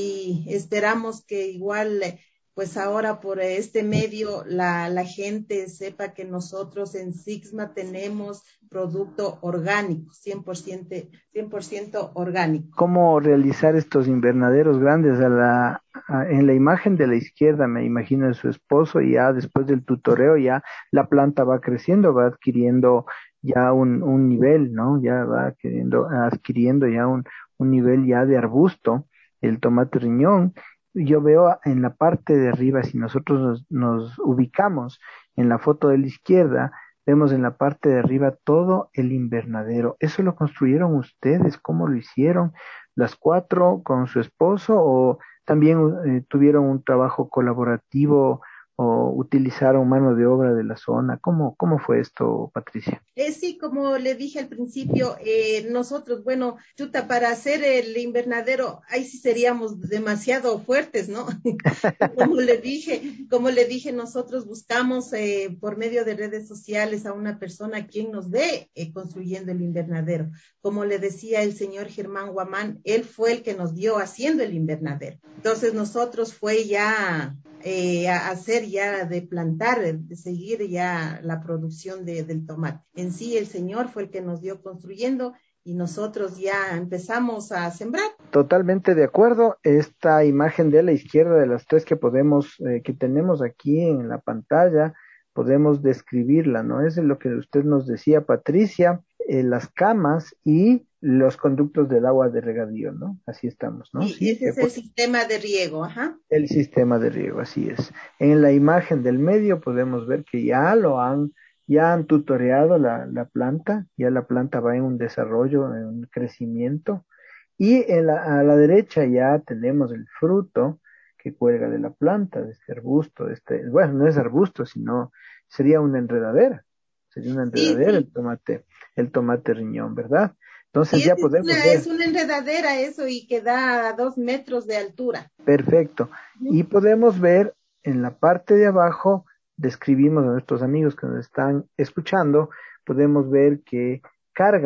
y esperamos que igual... Eh, pues ahora por este medio la, la gente sepa que nosotros en Sixma tenemos producto orgánico, cien por ciento, cien por ciento orgánico. ¿Cómo realizar estos invernaderos grandes? A la, a, en la imagen de la izquierda me imagino de su esposo y ya después del tutoreo ya la planta va creciendo, va adquiriendo ya un, un nivel, ¿no? Ya va adquiriendo, adquiriendo ya un, un nivel ya de arbusto, el tomate riñón. Yo veo en la parte de arriba, si nosotros nos, nos ubicamos en la foto de la izquierda, vemos en la parte de arriba todo el invernadero. ¿Eso lo construyeron ustedes? ¿Cómo lo hicieron? ¿Las cuatro con su esposo o también eh, tuvieron un trabajo colaborativo o utilizaron mano de obra de la zona? ¿Cómo, cómo fue esto, Patricia? Eh, sí, como le dije al principio, eh, nosotros, bueno, chuta, para hacer el invernadero, ahí sí seríamos demasiado fuertes, ¿no? Como le dije, como le dije, nosotros buscamos eh, por medio de redes sociales a una persona quien nos ve eh, construyendo el invernadero. Como le decía el señor Germán Guamán, él fue el que nos dio haciendo el invernadero. Entonces nosotros fue ya... Eh, a hacer ya de plantar, de, de seguir ya la producción de, del tomate. En sí el Señor fue el que nos dio construyendo y nosotros ya empezamos a sembrar. Totalmente de acuerdo. Esta imagen de la izquierda de las tres que podemos, eh, que tenemos aquí en la pantalla, podemos describirla, ¿no? Eso es lo que usted nos decía, Patricia, eh, las camas y los conductos del agua de regadío, ¿no? Así estamos, ¿no? Sí, sí, ese es el sistema de riego, ajá. El sistema de riego, así es. En la imagen del medio podemos ver que ya lo han, ya han tutoreado la, la planta, ya la planta va en un desarrollo, en un crecimiento, y en la, a la derecha ya tenemos el fruto que cuelga de la planta, de este arbusto, de este, bueno, no es arbusto, sino sería una enredadera, sería una enredadera sí, sí. el tomate, el tomate riñón, ¿verdad? Entonces sí, ya es podemos una, ver. Es una enredadera eso y que da a dos metros de altura. Perfecto. Uh-huh. Y podemos ver en la parte de abajo, describimos a nuestros amigos que nos están escuchando, podemos ver que carga,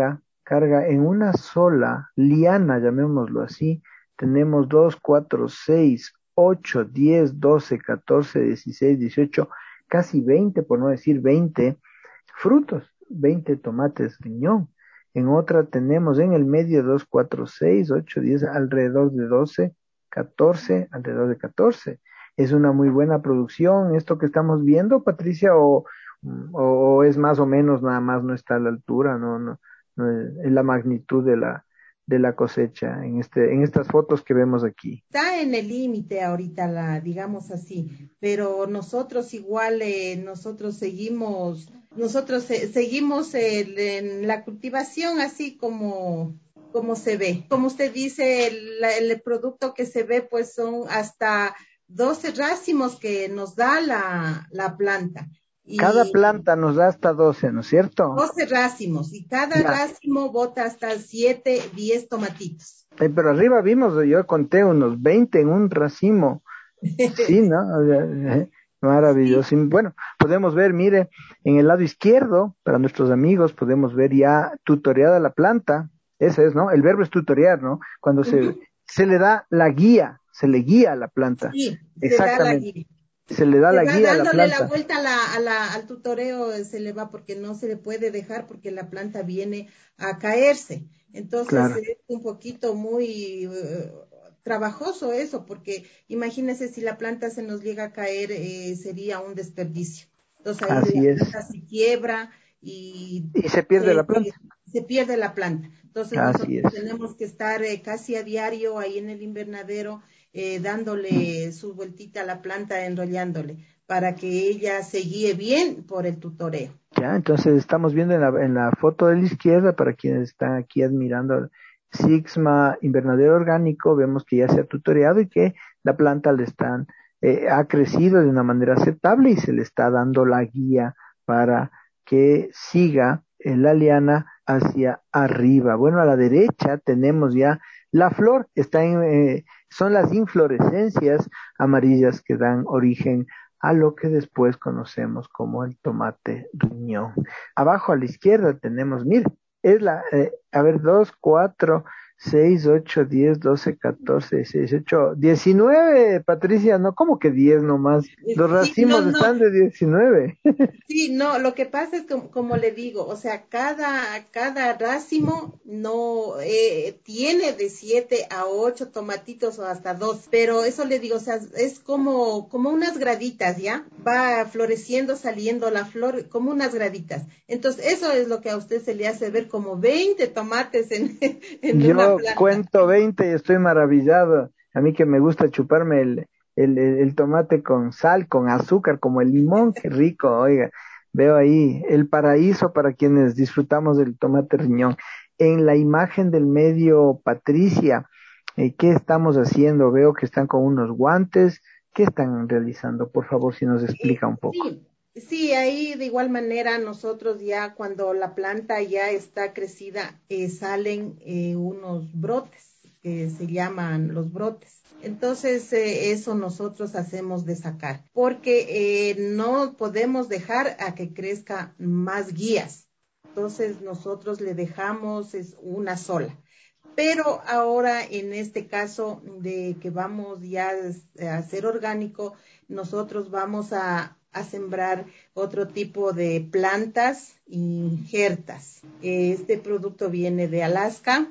carga en una sola liana, llamémoslo así. Tenemos dos, cuatro, seis, ocho, diez, doce, catorce, dieciséis, dieciocho, casi veinte, por no decir veinte frutos, veinte tomates riñón. En otra tenemos en el medio dos, cuatro, seis, ocho, diez, alrededor de doce, catorce, alrededor de catorce. Es una muy buena producción esto que estamos viendo, Patricia, o, o, o es más o menos nada más, no está a la altura, no, no, no es, es la magnitud de la, de la cosecha en este, en estas fotos que vemos aquí. Está en el límite ahorita, la, digamos así, pero nosotros igual, eh, nosotros seguimos, nosotros eh, seguimos el, en la cultivación así como, como se ve. Como usted dice, el, el producto que se ve pues son hasta doce racimos que nos da la, la planta. Y cada planta nos da hasta doce, ¿no es cierto? doce racimos, y cada ya. racimo bota hasta siete, diez tomatitos. Eh, pero arriba vimos, yo conté unos veinte en un racimo. Sí, ¿no? Maravilloso. Sí. Bueno, podemos ver, mire, en el lado izquierdo, para nuestros amigos, podemos ver ya tutoreada la planta. Ese es, ¿no? El verbo es tutorear, ¿no? Cuando uh-huh. se, se le da la guía, se le guía a la planta. Sí, exactamente. Se da la guía. Se le da se la va guía a la dándole planta. la vuelta a la, a la, al tutoreo, se le va porque no se le puede dejar porque la planta viene a caerse. Entonces claro. Es un poquito muy uh, trabajoso eso, porque imagínese si la planta se nos llega a caer, eh, sería un desperdicio. Entonces ahí Así la es. planta se quiebra y, y se pierde se, la planta. Se pierde la planta. Entonces Así nosotros es. tenemos que estar eh, casi a diario ahí en el invernadero, eh, dándole su vueltita a la planta, enrollándole, para que ella se guíe bien por el tutoreo. Ya, entonces estamos viendo en la, en la foto de la izquierda, para quienes están aquí admirando Sixma invernadero orgánico, vemos que ya se ha tutoreado y que la planta le están, eh, ha crecido de una manera aceptable y se le está dando la guía para que siga en la liana hacia arriba. Bueno, a la derecha tenemos ya la flor, está en, eh, son las inflorescencias amarillas que dan origen a lo que después conocemos como el tomate riñón. Abajo a la izquierda tenemos, mire, es la, eh, a ver, dos, cuatro, seis, ocho, diez, doce, catorce, dieciséis, dieciocho, diecinueve, Patricia, no, ¿cómo que diez nomás? Los racimos sí, no, están no. de diecinueve. Sí, no, lo que pasa es que, como le digo, o sea, cada, cada racimo no eh, tiene de siete a ocho tomatitos o hasta dos, pero eso le digo, o sea, es como, como unas graditas, ¿ya? Va floreciendo, saliendo la flor, como unas graditas. Entonces, eso es lo que a usted se le hace ver como veinte tomates en, en Yo una planta. cuento veinte y estoy maravillado. A mí que me gusta chuparme el, el, el, el tomate con sal, con azúcar, como el limón, qué rico, oiga. Veo ahí el paraíso para quienes disfrutamos del tomate riñón. En la imagen del medio, Patricia, eh, ¿qué estamos haciendo? Veo que están con unos guantes. ¿Qué están realizando? Por favor, si nos explica un poco. Sí. Sí, ahí de igual manera nosotros ya cuando la planta ya está crecida, eh, salen eh, unos brotes que se llaman los brotes. Entonces eh, eso nosotros hacemos de sacar, porque eh, no podemos dejar a que crezca más guías. Entonces nosotros le dejamos es una sola. Pero ahora en este caso de que vamos ya a ser orgánico, nosotros vamos a a sembrar otro tipo de plantas injertas. Este producto viene de Alaska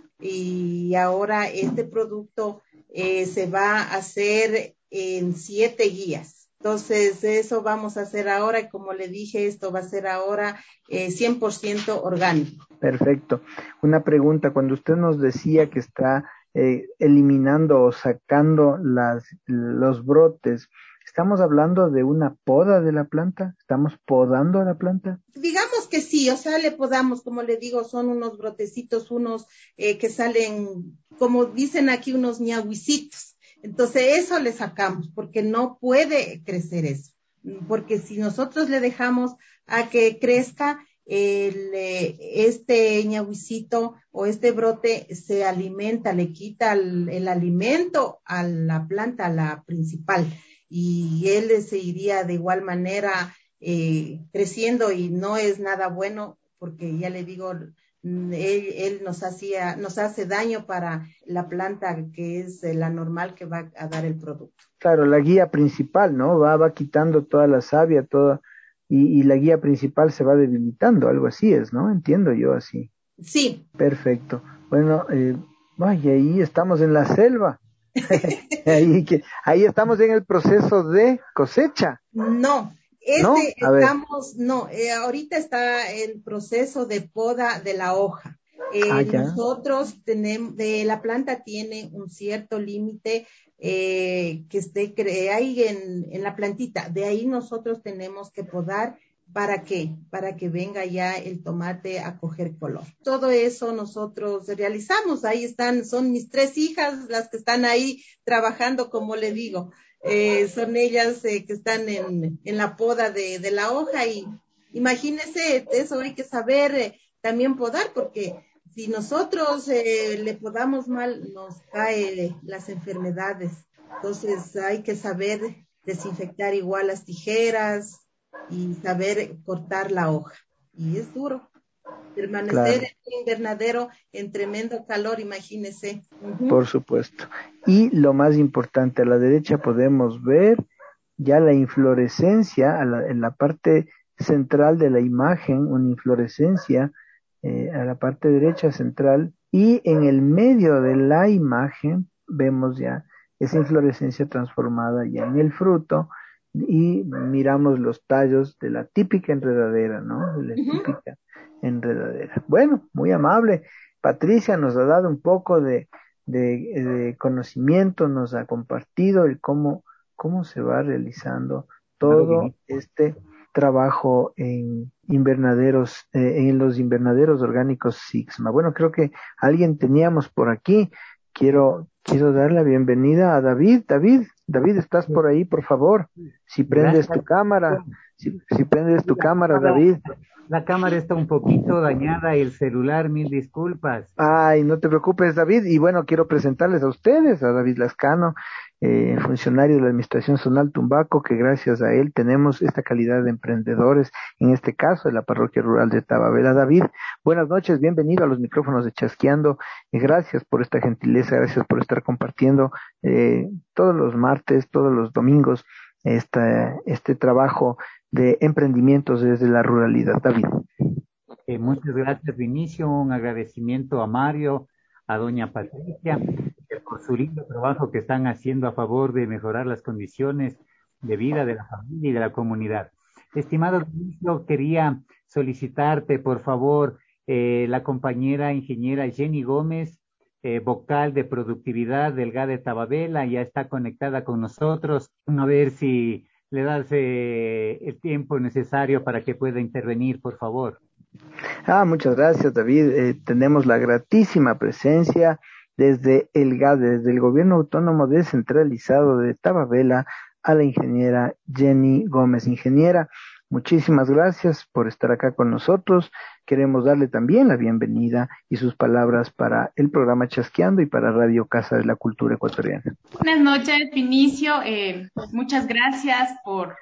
y ahora este producto eh, se va a hacer en siete guías. Entonces eso vamos a hacer ahora y como le dije, esto va a ser ahora eh, cien por ciento orgánico. Perfecto. Una pregunta, cuando usted nos decía que está eh, eliminando o sacando las, los brotes, ¿estamos hablando de una poda de la planta? ¿Estamos podando la planta? Digamos que sí, o sea, le podamos, como le digo, son unos brotecitos, unos eh, que salen, como dicen aquí, unos ñahuicitos. Entonces, eso le sacamos, porque no puede crecer eso. Porque si nosotros le dejamos a que crezca, el, este ñahuicito o este brote se alimenta, le quita el, el alimento a la planta, a la principal. Y él se iría de igual manera eh, creciendo y no es nada bueno porque ya le digo, él, él nos hacía, nos hace daño para la planta que es la normal que va a dar el producto. Claro, la guía principal, ¿no? Va, va quitando toda la savia, toda, y, y la guía principal se va debilitando, algo así es, ¿no? Entiendo yo así. Sí. Perfecto. Bueno, eh, vaya, ahí estamos en la selva. ahí, que, ahí estamos en el proceso de cosecha. No, este ¿No? A estamos, ver. no, eh, ahorita está el proceso de poda de la hoja. Eh, ah, nosotros tenemos, de la planta tiene un cierto límite eh, que esté cre- ahí en, en la plantita. De ahí nosotros tenemos que podar. ¿Para qué? Para que venga ya el tomate a coger color. Todo eso nosotros realizamos. Ahí están, son mis tres hijas las que están ahí trabajando, como le digo. Eh, son ellas eh, que están en, en la poda de, de la hoja y imagínense, eso hay que saber eh, también podar, porque si nosotros eh, le podamos mal, nos caen las enfermedades. Entonces hay que saber desinfectar igual las tijeras y saber cortar la hoja. Y es duro. Permanecer claro. en un invernadero en tremendo calor, imagínese. Uh-huh. Por supuesto. Y lo más importante, a la derecha podemos ver ya la inflorescencia, a la, en la parte central de la imagen, una inflorescencia eh, a la parte derecha central, y en el medio de la imagen vemos ya esa inflorescencia transformada ya en el fruto, y miramos los tallos de la típica enredadera, ¿no? De la uh-huh. típica enredadera. Bueno, muy amable. Patricia nos ha dado un poco de, de, de conocimiento, nos ha compartido el cómo, cómo se va realizando todo este trabajo en invernaderos, eh, en los invernaderos orgánicos Sigma. Bueno, creo que alguien teníamos por aquí. Quiero, quiero dar la bienvenida a David. David, David, ¿estás por ahí, por favor? Si prendes tu cámara, si, si prendes tu cámara, David. La cámara está un poquito dañada y el celular, mil disculpas. Ay, no te preocupes, David. Y bueno, quiero presentarles a ustedes, a David Lascano, eh, funcionario de la Administración Zonal Tumbaco, que gracias a él tenemos esta calidad de emprendedores, en este caso de la Parroquia Rural de Tababela. David, buenas noches, bienvenido a los micrófonos de Chasqueando. Eh, gracias por esta gentileza, gracias por estar compartiendo eh, todos los martes, todos los domingos, esta, este trabajo de emprendimientos desde la ruralidad. David. Eh, muchas gracias, Vinicio. Un agradecimiento a Mario, a doña Patricia, por su lindo trabajo que están haciendo a favor de mejorar las condiciones de vida de la familia y de la comunidad. Estimado Vinicio, quería solicitarte, por favor, eh, la compañera ingeniera Jenny Gómez, eh, vocal de productividad del G A de Tababela, ya está conectada con nosotros. A ver si le das eh, el tiempo necesario para que pueda intervenir, por favor. Ah, muchas gracias, David. Eh, tenemos la gratísima presencia desde el G A D, desde el Gobierno Autónomo Descentralizado de Tababela, a la ingeniera Jenny Gómez. Ingeniera, muchísimas gracias por estar acá con nosotros. Queremos darle también la bienvenida y sus palabras para el programa Chasqueando y para Radio Casa de la Cultura Ecuatoriana. Buenas noches, Vinicio. Eh, muchas gracias por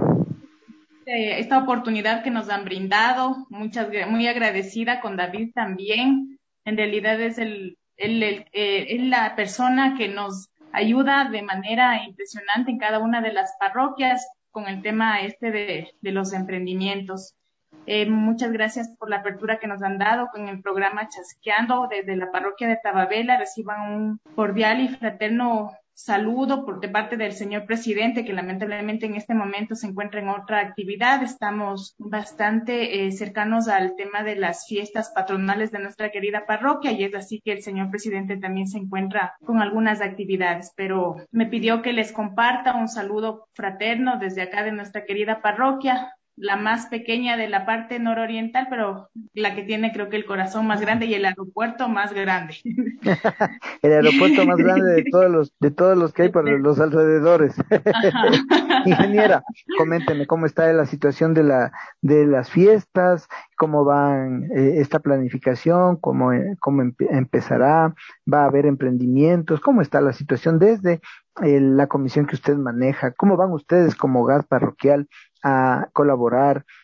eh, esta oportunidad que nos han brindado. Muchas, muy agradecida con David también. En realidad es el, el, el, eh, es la persona que nos ayuda de manera impresionante en cada una de las parroquias con el tema este de, de los emprendimientos. Eh, muchas gracias por la apertura que nos han dado con el programa Chasqueando desde la parroquia de Tababela. Reciban un cordial y fraterno saludo por de parte del señor presidente, que lamentablemente en este momento se encuentra en otra actividad. Estamos bastante eh, cercanos al tema de las fiestas patronales de nuestra querida parroquia y es así que el señor presidente también se encuentra con algunas actividades, pero me pidió que les comparta un saludo fraterno desde acá de nuestra querida parroquia, la más pequeña de la parte nororiental, pero la que tiene creo que el corazón más grande y el aeropuerto más grande. El aeropuerto más grande de todos los de todos los que hay por los alrededores. Ingeniera, coménteme cómo está la situación de la de las fiestas, cómo van eh, esta planificación, cómo cómo empe- empezará, va a haber emprendimientos, cómo está la situación desde eh, la comisión que usted maneja, cómo van ustedes como G A D parroquial a colaborar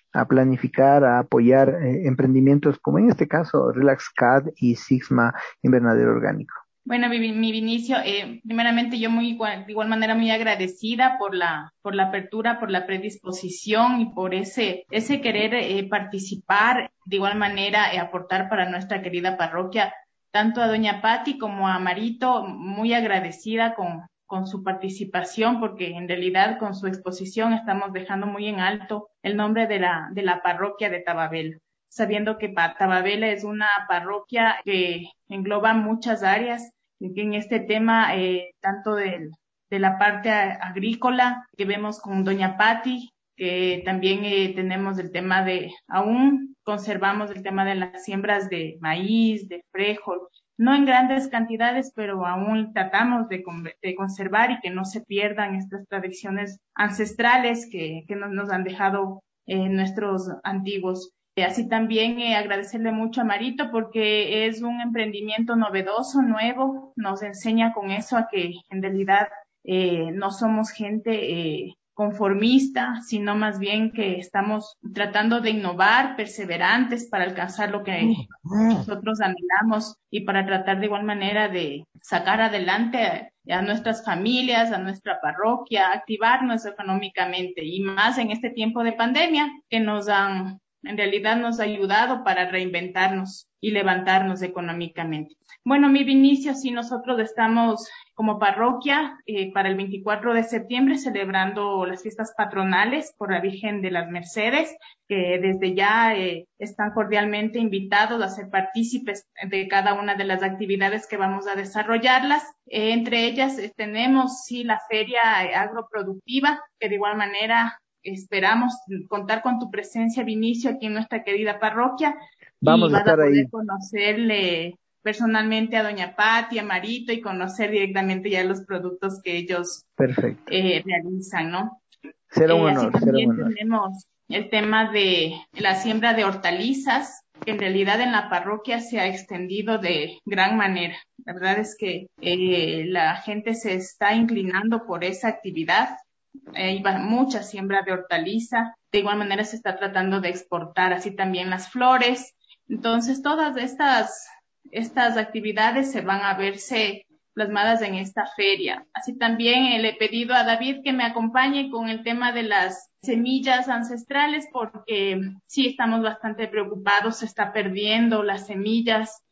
a planificar, a apoyar eh, emprendimientos como en este caso RelaxCAD y Sigma Invernadero Orgánico? Bueno, mi, mi Vinicio, eh, primeramente yo muy igual, de igual manera muy agradecida por la, por la apertura, por la predisposición y por ese, ese querer eh, participar, de igual manera eh, aportar para nuestra querida parroquia, tanto a doña Patti como a Marito, muy agradecida con, con su participación, porque en realidad con su exposición estamos dejando muy en alto el nombre de la, de la parroquia de Tababela, sabiendo que Tababela es una parroquia que engloba muchas áreas, y que en este tema, eh, tanto de, de la parte agrícola, que vemos con doña Patti, que también eh, tenemos el tema de, aún conservamos el tema de las siembras de maíz, de frijol, no en grandes cantidades, pero aún tratamos de, de conservar y que no se pierdan estas tradiciones ancestrales que, que nos, nos han dejado eh, nuestros antiguos. Así también eh, agradecerle mucho a Marito porque es un emprendimiento novedoso, nuevo, nos enseña con eso a que en realidad eh, no somos gente eh, conformista, sino más bien que estamos tratando de innovar, perseverantes para alcanzar lo que nosotros anhelamos y para tratar de igual manera de sacar adelante a, a nuestras familias, a nuestra parroquia, activarnos económicamente y más en este tiempo de pandemia que nos han en realidad nos ha ayudado para reinventarnos y levantarnos económicamente. Bueno, mi Vinicio, sí, nosotros estamos como parroquia eh, para el veinticuatro de septiembre celebrando las fiestas patronales por la Virgen de las Mercedes, que desde ya eh, están cordialmente invitados a ser partícipes de cada una de las actividades que vamos a desarrollarlas. Eh, entre ellas eh, tenemos, sí, la feria eh, agroproductiva, que de igual manera esperamos contar con tu presencia, Vinicio, aquí en nuestra querida parroquia. Vamos y a vas a estar poder ahí. conocerle personalmente a doña Patti, a Marito y conocer directamente ya los productos que ellos Perfecto. eh, realizan, ¿no? Será un Eh, honor, así será un también honor. tenemos el tema de la siembra de hortalizas, que en realidad en la parroquia se ha extendido de gran manera. La verdad es que eh, la gente se está inclinando por esa actividad. Hay mucha siembra de hortaliza, de igual manera se está tratando de exportar así también las flores. Entonces todas estas, estas actividades se van a verse plasmadas en esta feria. Así también eh, le he pedido a David que me acompañe con el tema de las semillas ancestrales porque sí estamos bastante preocupados, se está perdiendo las semillas.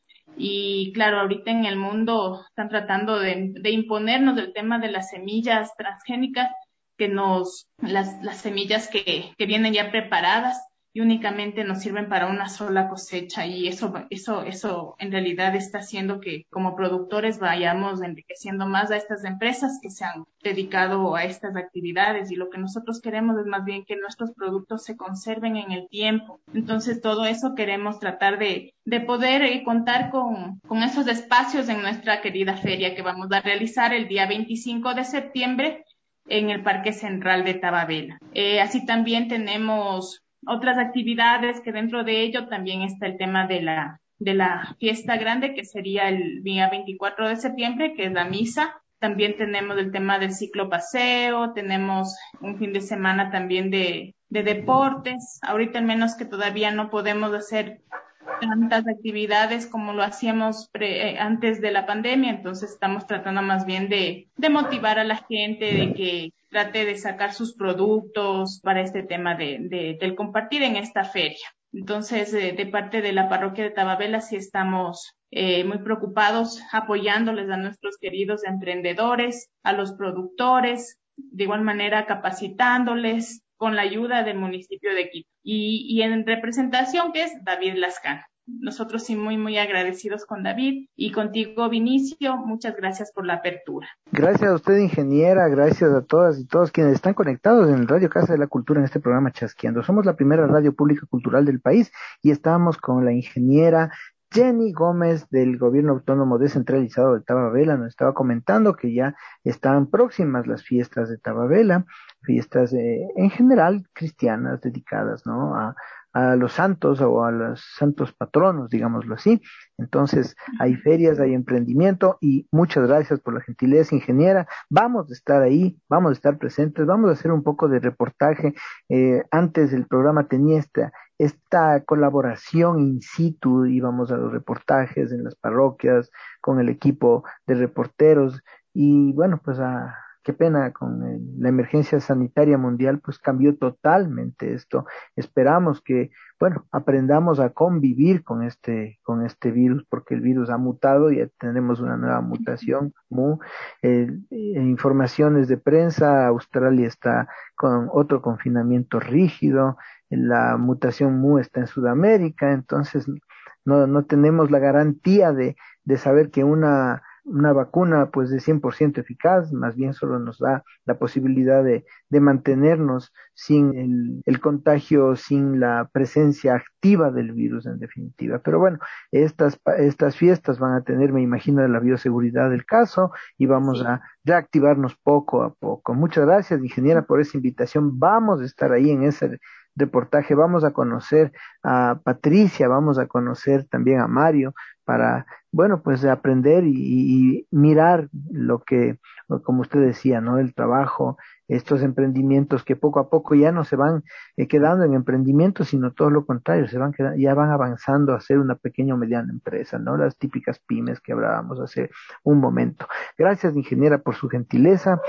Y claro, ahorita en el mundo están tratando de, de imponernos el tema de las semillas transgénicas, que nos, las, las semillas que, que vienen ya preparadas y únicamente nos sirven para una sola cosecha y eso, eso, eso en realidad está haciendo que como productores vayamos enriqueciendo más a estas empresas que se han dedicado a estas actividades y lo que nosotros queremos es más bien que nuestros productos se conserven en el tiempo. Entonces todo eso queremos tratar de, de poder eh, contar con, con esos espacios en nuestra querida feria que vamos a realizar el día veinticinco de septiembre en el Parque Central de Tababela. Eh, así también tenemos otras actividades que dentro de ello también está el tema de la, de la fiesta grande que sería el día veinticuatro de septiembre, que es la misa. También tenemos el tema del ciclo paseo, tenemos un fin de semana también de, de deportes. Ahorita al menos que todavía no podemos hacer tantas actividades como lo hacíamos pre, eh, antes de la pandemia, entonces estamos tratando más bien de, de motivar a la gente de que trate de sacar sus productos para este tema de, de, del compartir en esta feria. Entonces, eh, de parte de la parroquia de Tababela sí estamos eh, muy preocupados apoyándoles a nuestros queridos emprendedores, a los productores, de igual manera capacitándoles con la ayuda del municipio de Quito. Y, y en representación que es David Lascano. Nosotros sí muy, muy agradecidos con David y contigo, Vinicio. Muchas gracias por la apertura. Gracias a usted, ingeniera, gracias a todas y todos quienes están conectados en Radio Casa de la Cultura en este programa Chasqueando. Somos la primera radio pública cultural del país y estamos con la ingeniera Jenny Gómez del Gobierno Autónomo Descentralizado de Tababela. Nos estaba comentando que ya están próximas las fiestas de Tababela, fiestas eh, en general cristianas dedicadas, ¿no?, a, a los santos o a los santos patronos, digámoslo así. Entonces, hay ferias, hay emprendimiento y muchas gracias por la gentileza, ingeniera. Vamos a estar ahí, vamos a estar presentes, vamos a hacer un poco de reportaje. Eh, antes el programa tenía esta, esta colaboración in situ, íbamos a los reportajes en las parroquias con el equipo de reporteros y bueno, pues a qué pena, con el- la emergencia sanitaria mundial, pues cambió totalmente esto. Esperamos que, bueno, aprendamos a convivir con este, con este virus, porque el virus ha mutado, ya tenemos una nueva mutación. Mu, eh, eh, informaciones de prensa, Australia está con otro confinamiento rígido, la mutación Mu está en Sudamérica, entonces no, no tenemos la garantía de, de saber que una una vacuna pues de cien por ciento eficaz, más bien solo nos da la posibilidad de, de mantenernos sin el, el contagio, sin la presencia activa del virus en definitiva. Pero bueno, estas, pa- estas fiestas van a tener, me imagino, la bioseguridad del caso y vamos Sí. a reactivarnos poco a poco. Muchas gracias, ingeniera, por esa invitación. Vamos a estar ahí en ese reportaje, vamos a conocer a Patricia, vamos a conocer también a Mario para bueno, pues de aprender y, y- y mirar lo que, como usted decía, ¿no? El trabajo, estos emprendimientos que poco a poco ya no se van eh, quedando en emprendimientos, sino todo lo contrario, se van queda- ya van avanzando a ser una pequeña o mediana empresa, ¿no? Las típicas pymes que hablábamos hace un momento. Gracias, ingeniera, por su gentileza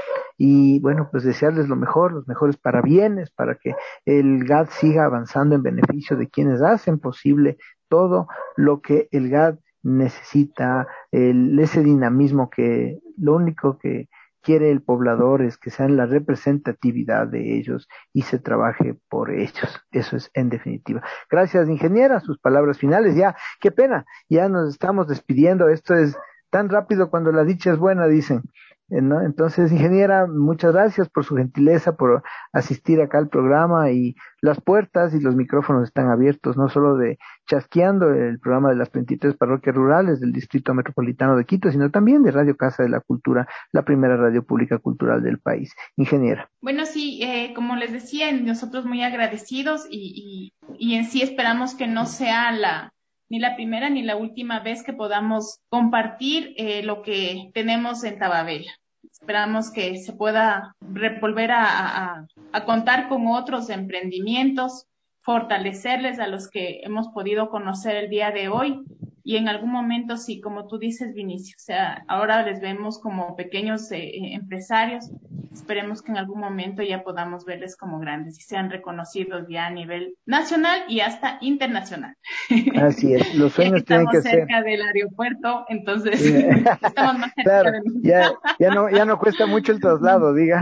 y bueno, pues desearles lo mejor, los mejores parabienes para que el G A D siga avanzando en beneficio de quienes hacen posible todo lo que el G A D necesita, el, ese dinamismo que lo único que quiere el poblador es que sean la representatividad de ellos y se trabaje por ellos. Eso es en definitiva. Gracias, ingeniera, sus palabras finales. Ya, qué pena, ya nos estamos despidiendo. Esto es tan rápido cuando la dicha es buena, dicen. Eh, ¿no? Entonces, ingeniera, muchas gracias por su gentileza, por asistir acá al programa y las puertas y los micrófonos están abiertos, no solo de Chasqueando, el programa de las veintitrés parroquias rurales del Distrito Metropolitano de Quito, sino también de Radio Casa de la Cultura, la primera radio pública cultural del país. Ingeniera. Bueno, sí, eh, como les decía, nosotros muy agradecidos y, y, y en sí esperamos que no sea la ni la primera ni la última vez que podamos compartir eh, lo que tenemos en Tababela. Esperamos que se pueda re- volver a, a, a contar con otros emprendimientos, fortalecerles a los que hemos podido conocer el día de hoy y en algún momento, sí, como tú dices, Vinicio, o sea, ahora les vemos como pequeños eh, eh, empresarios. Esperemos que en algún momento ya podamos verles como grandes y sean reconocidos ya a nivel nacional y hasta internacional. Así es, los Ya que sueños tienen que estamos ser. cerca del aeropuerto, entonces Sí. estamos más cerca Claro, de ya, ya no, ya no cuesta mucho el traslado, diga.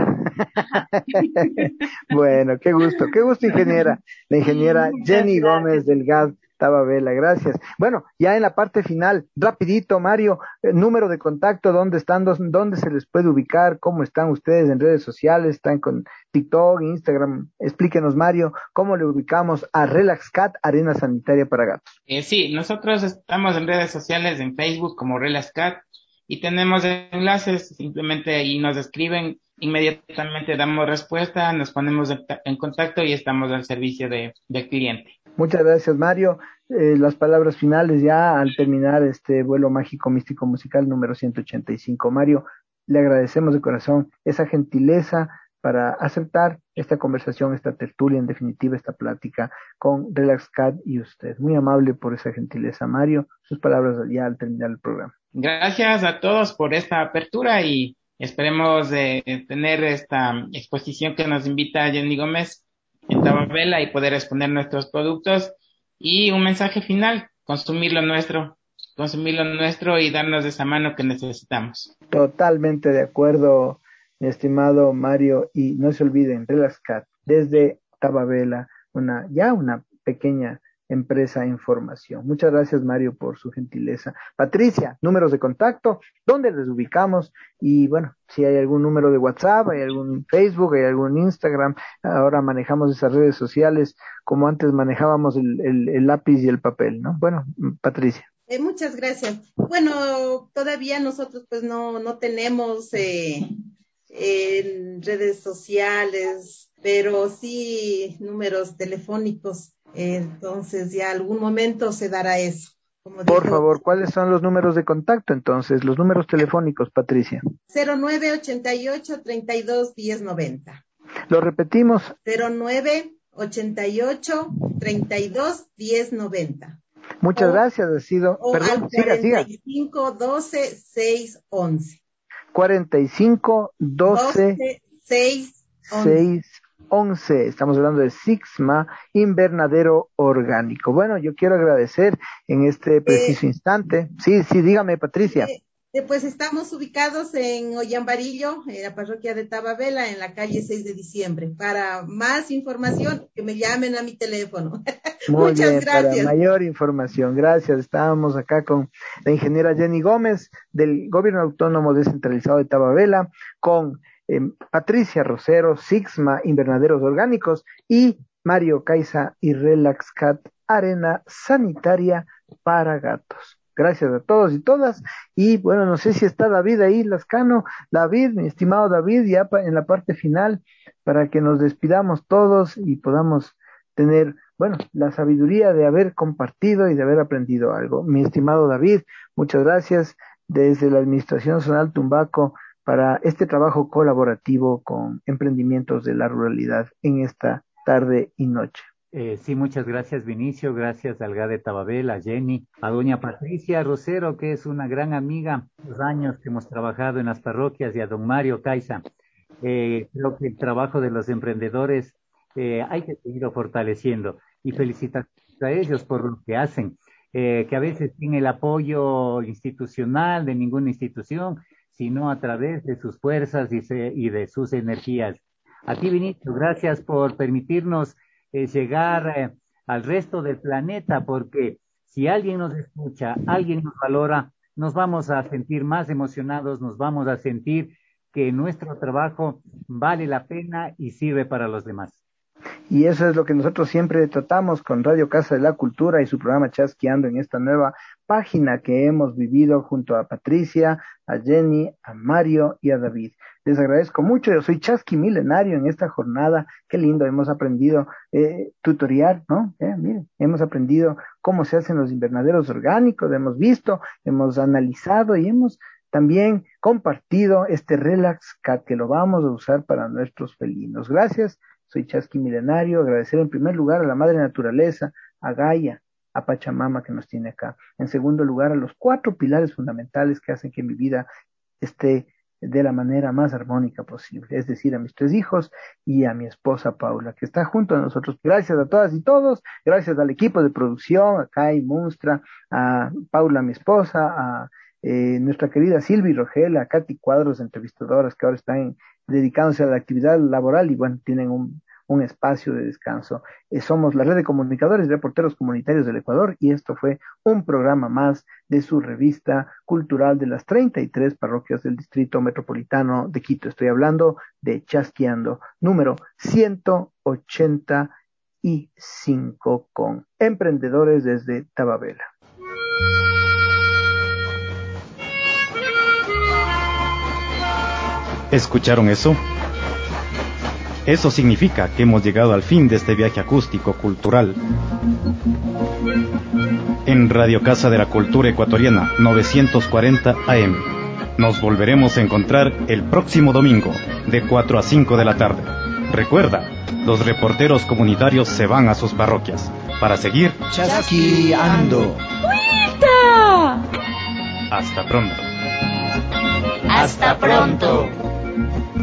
Bueno, qué gusto, qué gusto, ingeniera. La ingeniera Muchas Jenny gracias. Gómez del G A D Tababela, gracias. Bueno, ya en la parte final, rapidito, Mario, eh, número de contacto, ¿dónde están? ¿Dó- ¿Dónde se les puede ubicar? ¿Cómo están ustedes en redes sociales? ¿Están con TikTok, Instagram? Explíquenos, Mario, ¿cómo le ubicamos a RelaxCat, Arena Sanitaria para Gatos? Eh, sí, nosotros estamos en redes sociales, en Facebook como RelaxCat y tenemos enlaces, simplemente ahí nos escriben, inmediatamente damos respuesta, nos ponemos en, en contacto y estamos al servicio de, del cliente. Muchas gracias, Mario. Eh, las palabras finales ya al terminar este vuelo mágico, místico, musical número ciento ochenta y cinco. Mario, le agradecemos de corazón esa gentileza para aceptar esta conversación, esta tertulia, en definitiva, esta plática con RelaxCat y usted. Muy amable por esa gentileza, Mario. Sus palabras ya al terminar el programa. Gracias a todos por esta apertura y esperemos eh, tener esta exposición que nos invita Jenny Gómez en Tababela y poder exponer nuestros productos y un mensaje final, consumir lo nuestro, consumir lo nuestro y darnos esa mano que necesitamos. Totalmente de acuerdo, mi estimado Mario, y no se olviden, RelaxCat, desde Tababela, una, ya una pequeña empresa en formación. Muchas gracias, Mario, por su gentileza. Patricia, números de contacto, ¿dónde les ubicamos? Y bueno, si hay algún número de WhatsApp, hay algún Facebook, hay algún Instagram, ahora manejamos esas redes sociales como antes manejábamos el, el, el lápiz y el papel, ¿no? Bueno, Patricia. Eh, muchas gracias. Bueno, todavía nosotros pues no, no tenemos eh, en redes sociales, pero sí números telefónicos. Entonces ya algún momento se dará eso. Como Por dijo, favor, ¿cuáles son los números de contacto entonces? Los números telefónicos, Patricia. cero nueve ochenta y ocho, treinta y dos, diez noventa. Lo repetimos. cero nueve ochenta y ocho, treinta y dos, diez noventa. Muchas o, gracias, ha sido. O Perdón, al siga, siga. cuarenta y cinco, doce, seis, once. cuarenta y cinco, doce, seis, once. Estamos hablando de Sixma Invernadero Orgánico. Bueno, yo quiero agradecer en este preciso eh, instante. Sí, sí, dígame, Patricia. Eh, eh, pues estamos ubicados en Ollambarillo, en la parroquia de Tababela, en la calle seis de diciembre. Para más información, que me llamen a mi teléfono. Muy Muchas bien, gracias. Para mayor información, gracias. Estábamos acá con la ingeniera Jenny Gómez del Gobierno Autónomo Descentralizado de Tababela, con eh, Patricia Rosero, Sixma Invernaderos Orgánicos, y Mario Caiza y Relax Cat, arena sanitaria para gatos. Gracias a todos y todas. Y bueno, no sé si está David ahí, Lascano. David, mi estimado David, ya en la parte final, para que nos despidamos todos y podamos tener, bueno, la sabiduría de haber compartido y de haber aprendido algo. Mi estimado David, muchas gracias desde la Administración Zonal Tumbaco para este trabajo colaborativo con emprendimientos de la ruralidad en esta tarde y noche. Eh, sí, muchas gracias, Vinicio, gracias al G A de Tababela, a Jenny, a doña Patricia Rosero, que es una gran amiga, los años que hemos trabajado en las parroquias, y a don Mario Caiza. Eh, creo que el trabajo de los emprendedores eh, hay que seguirlo fortaleciendo, y felicitar a ellos por lo que hacen, eh, que a veces tienen el apoyo institucional de ninguna institución, sino a través de sus fuerzas y, se, y de sus energías. A ti, Vinicio, gracias por permitirnos eh, llegar eh, al resto del planeta, porque si alguien nos escucha, alguien nos valora, nos vamos a sentir más emocionados, nos vamos a sentir que nuestro trabajo vale la pena y sirve para los demás. Y eso es lo que nosotros siempre tratamos con Radio Casa de la Cultura y su programa Chasqueando en esta nueva página que hemos vivido junto a Patricia, a Jenny, a Mario y a David. Les agradezco mucho, yo soy Chasqui Milenario en esta jornada. Qué lindo, hemos aprendido eh, tutorial, ¿no? Eh, miren, hemos aprendido cómo se hacen los invernaderos orgánicos, hemos visto, hemos analizado y hemos también compartido este Relax Cat que lo vamos a usar para nuestros felinos. Gracias. Soy Chasqui Milenario, agradecer en primer lugar a la Madre Naturaleza, a Gaia, a Pachamama que nos tiene acá. En segundo lugar, a los cuatro pilares fundamentales que hacen que mi vida esté de la manera más armónica posible, es decir, a mis tres hijos y a mi esposa Paula, que está junto a nosotros. Gracias a todas y todos, gracias al equipo de producción, a Kai Munstra, a Paula, mi esposa, a eh, nuestra querida Silvi Rogel, a Katy Cuadros, entrevistadoras que ahora están dedicándose a la actividad laboral y bueno, tienen un, un espacio de descanso. Eh, somos la red de comunicadores y reporteros comunitarios del Ecuador y esto fue un programa más de su revista cultural de las treinta y tres parroquias del Distrito Metropolitano de Quito. Estoy hablando de Chasqueando, número ciento ochenta y cinco, con emprendedores desde Tababela. ¿Escucharon eso? Eso significa que hemos llegado al fin de este viaje acústico cultural. En Radio Casa de la Cultura Ecuatoriana novecientos cuarenta A M. Nos volveremos a encontrar el próximo domingo de cuatro a cinco de la tarde. Recuerda, los reporteros comunitarios se van a sus parroquias para seguir chasqueando. ¡Vuelta! Hasta pronto. Hasta pronto.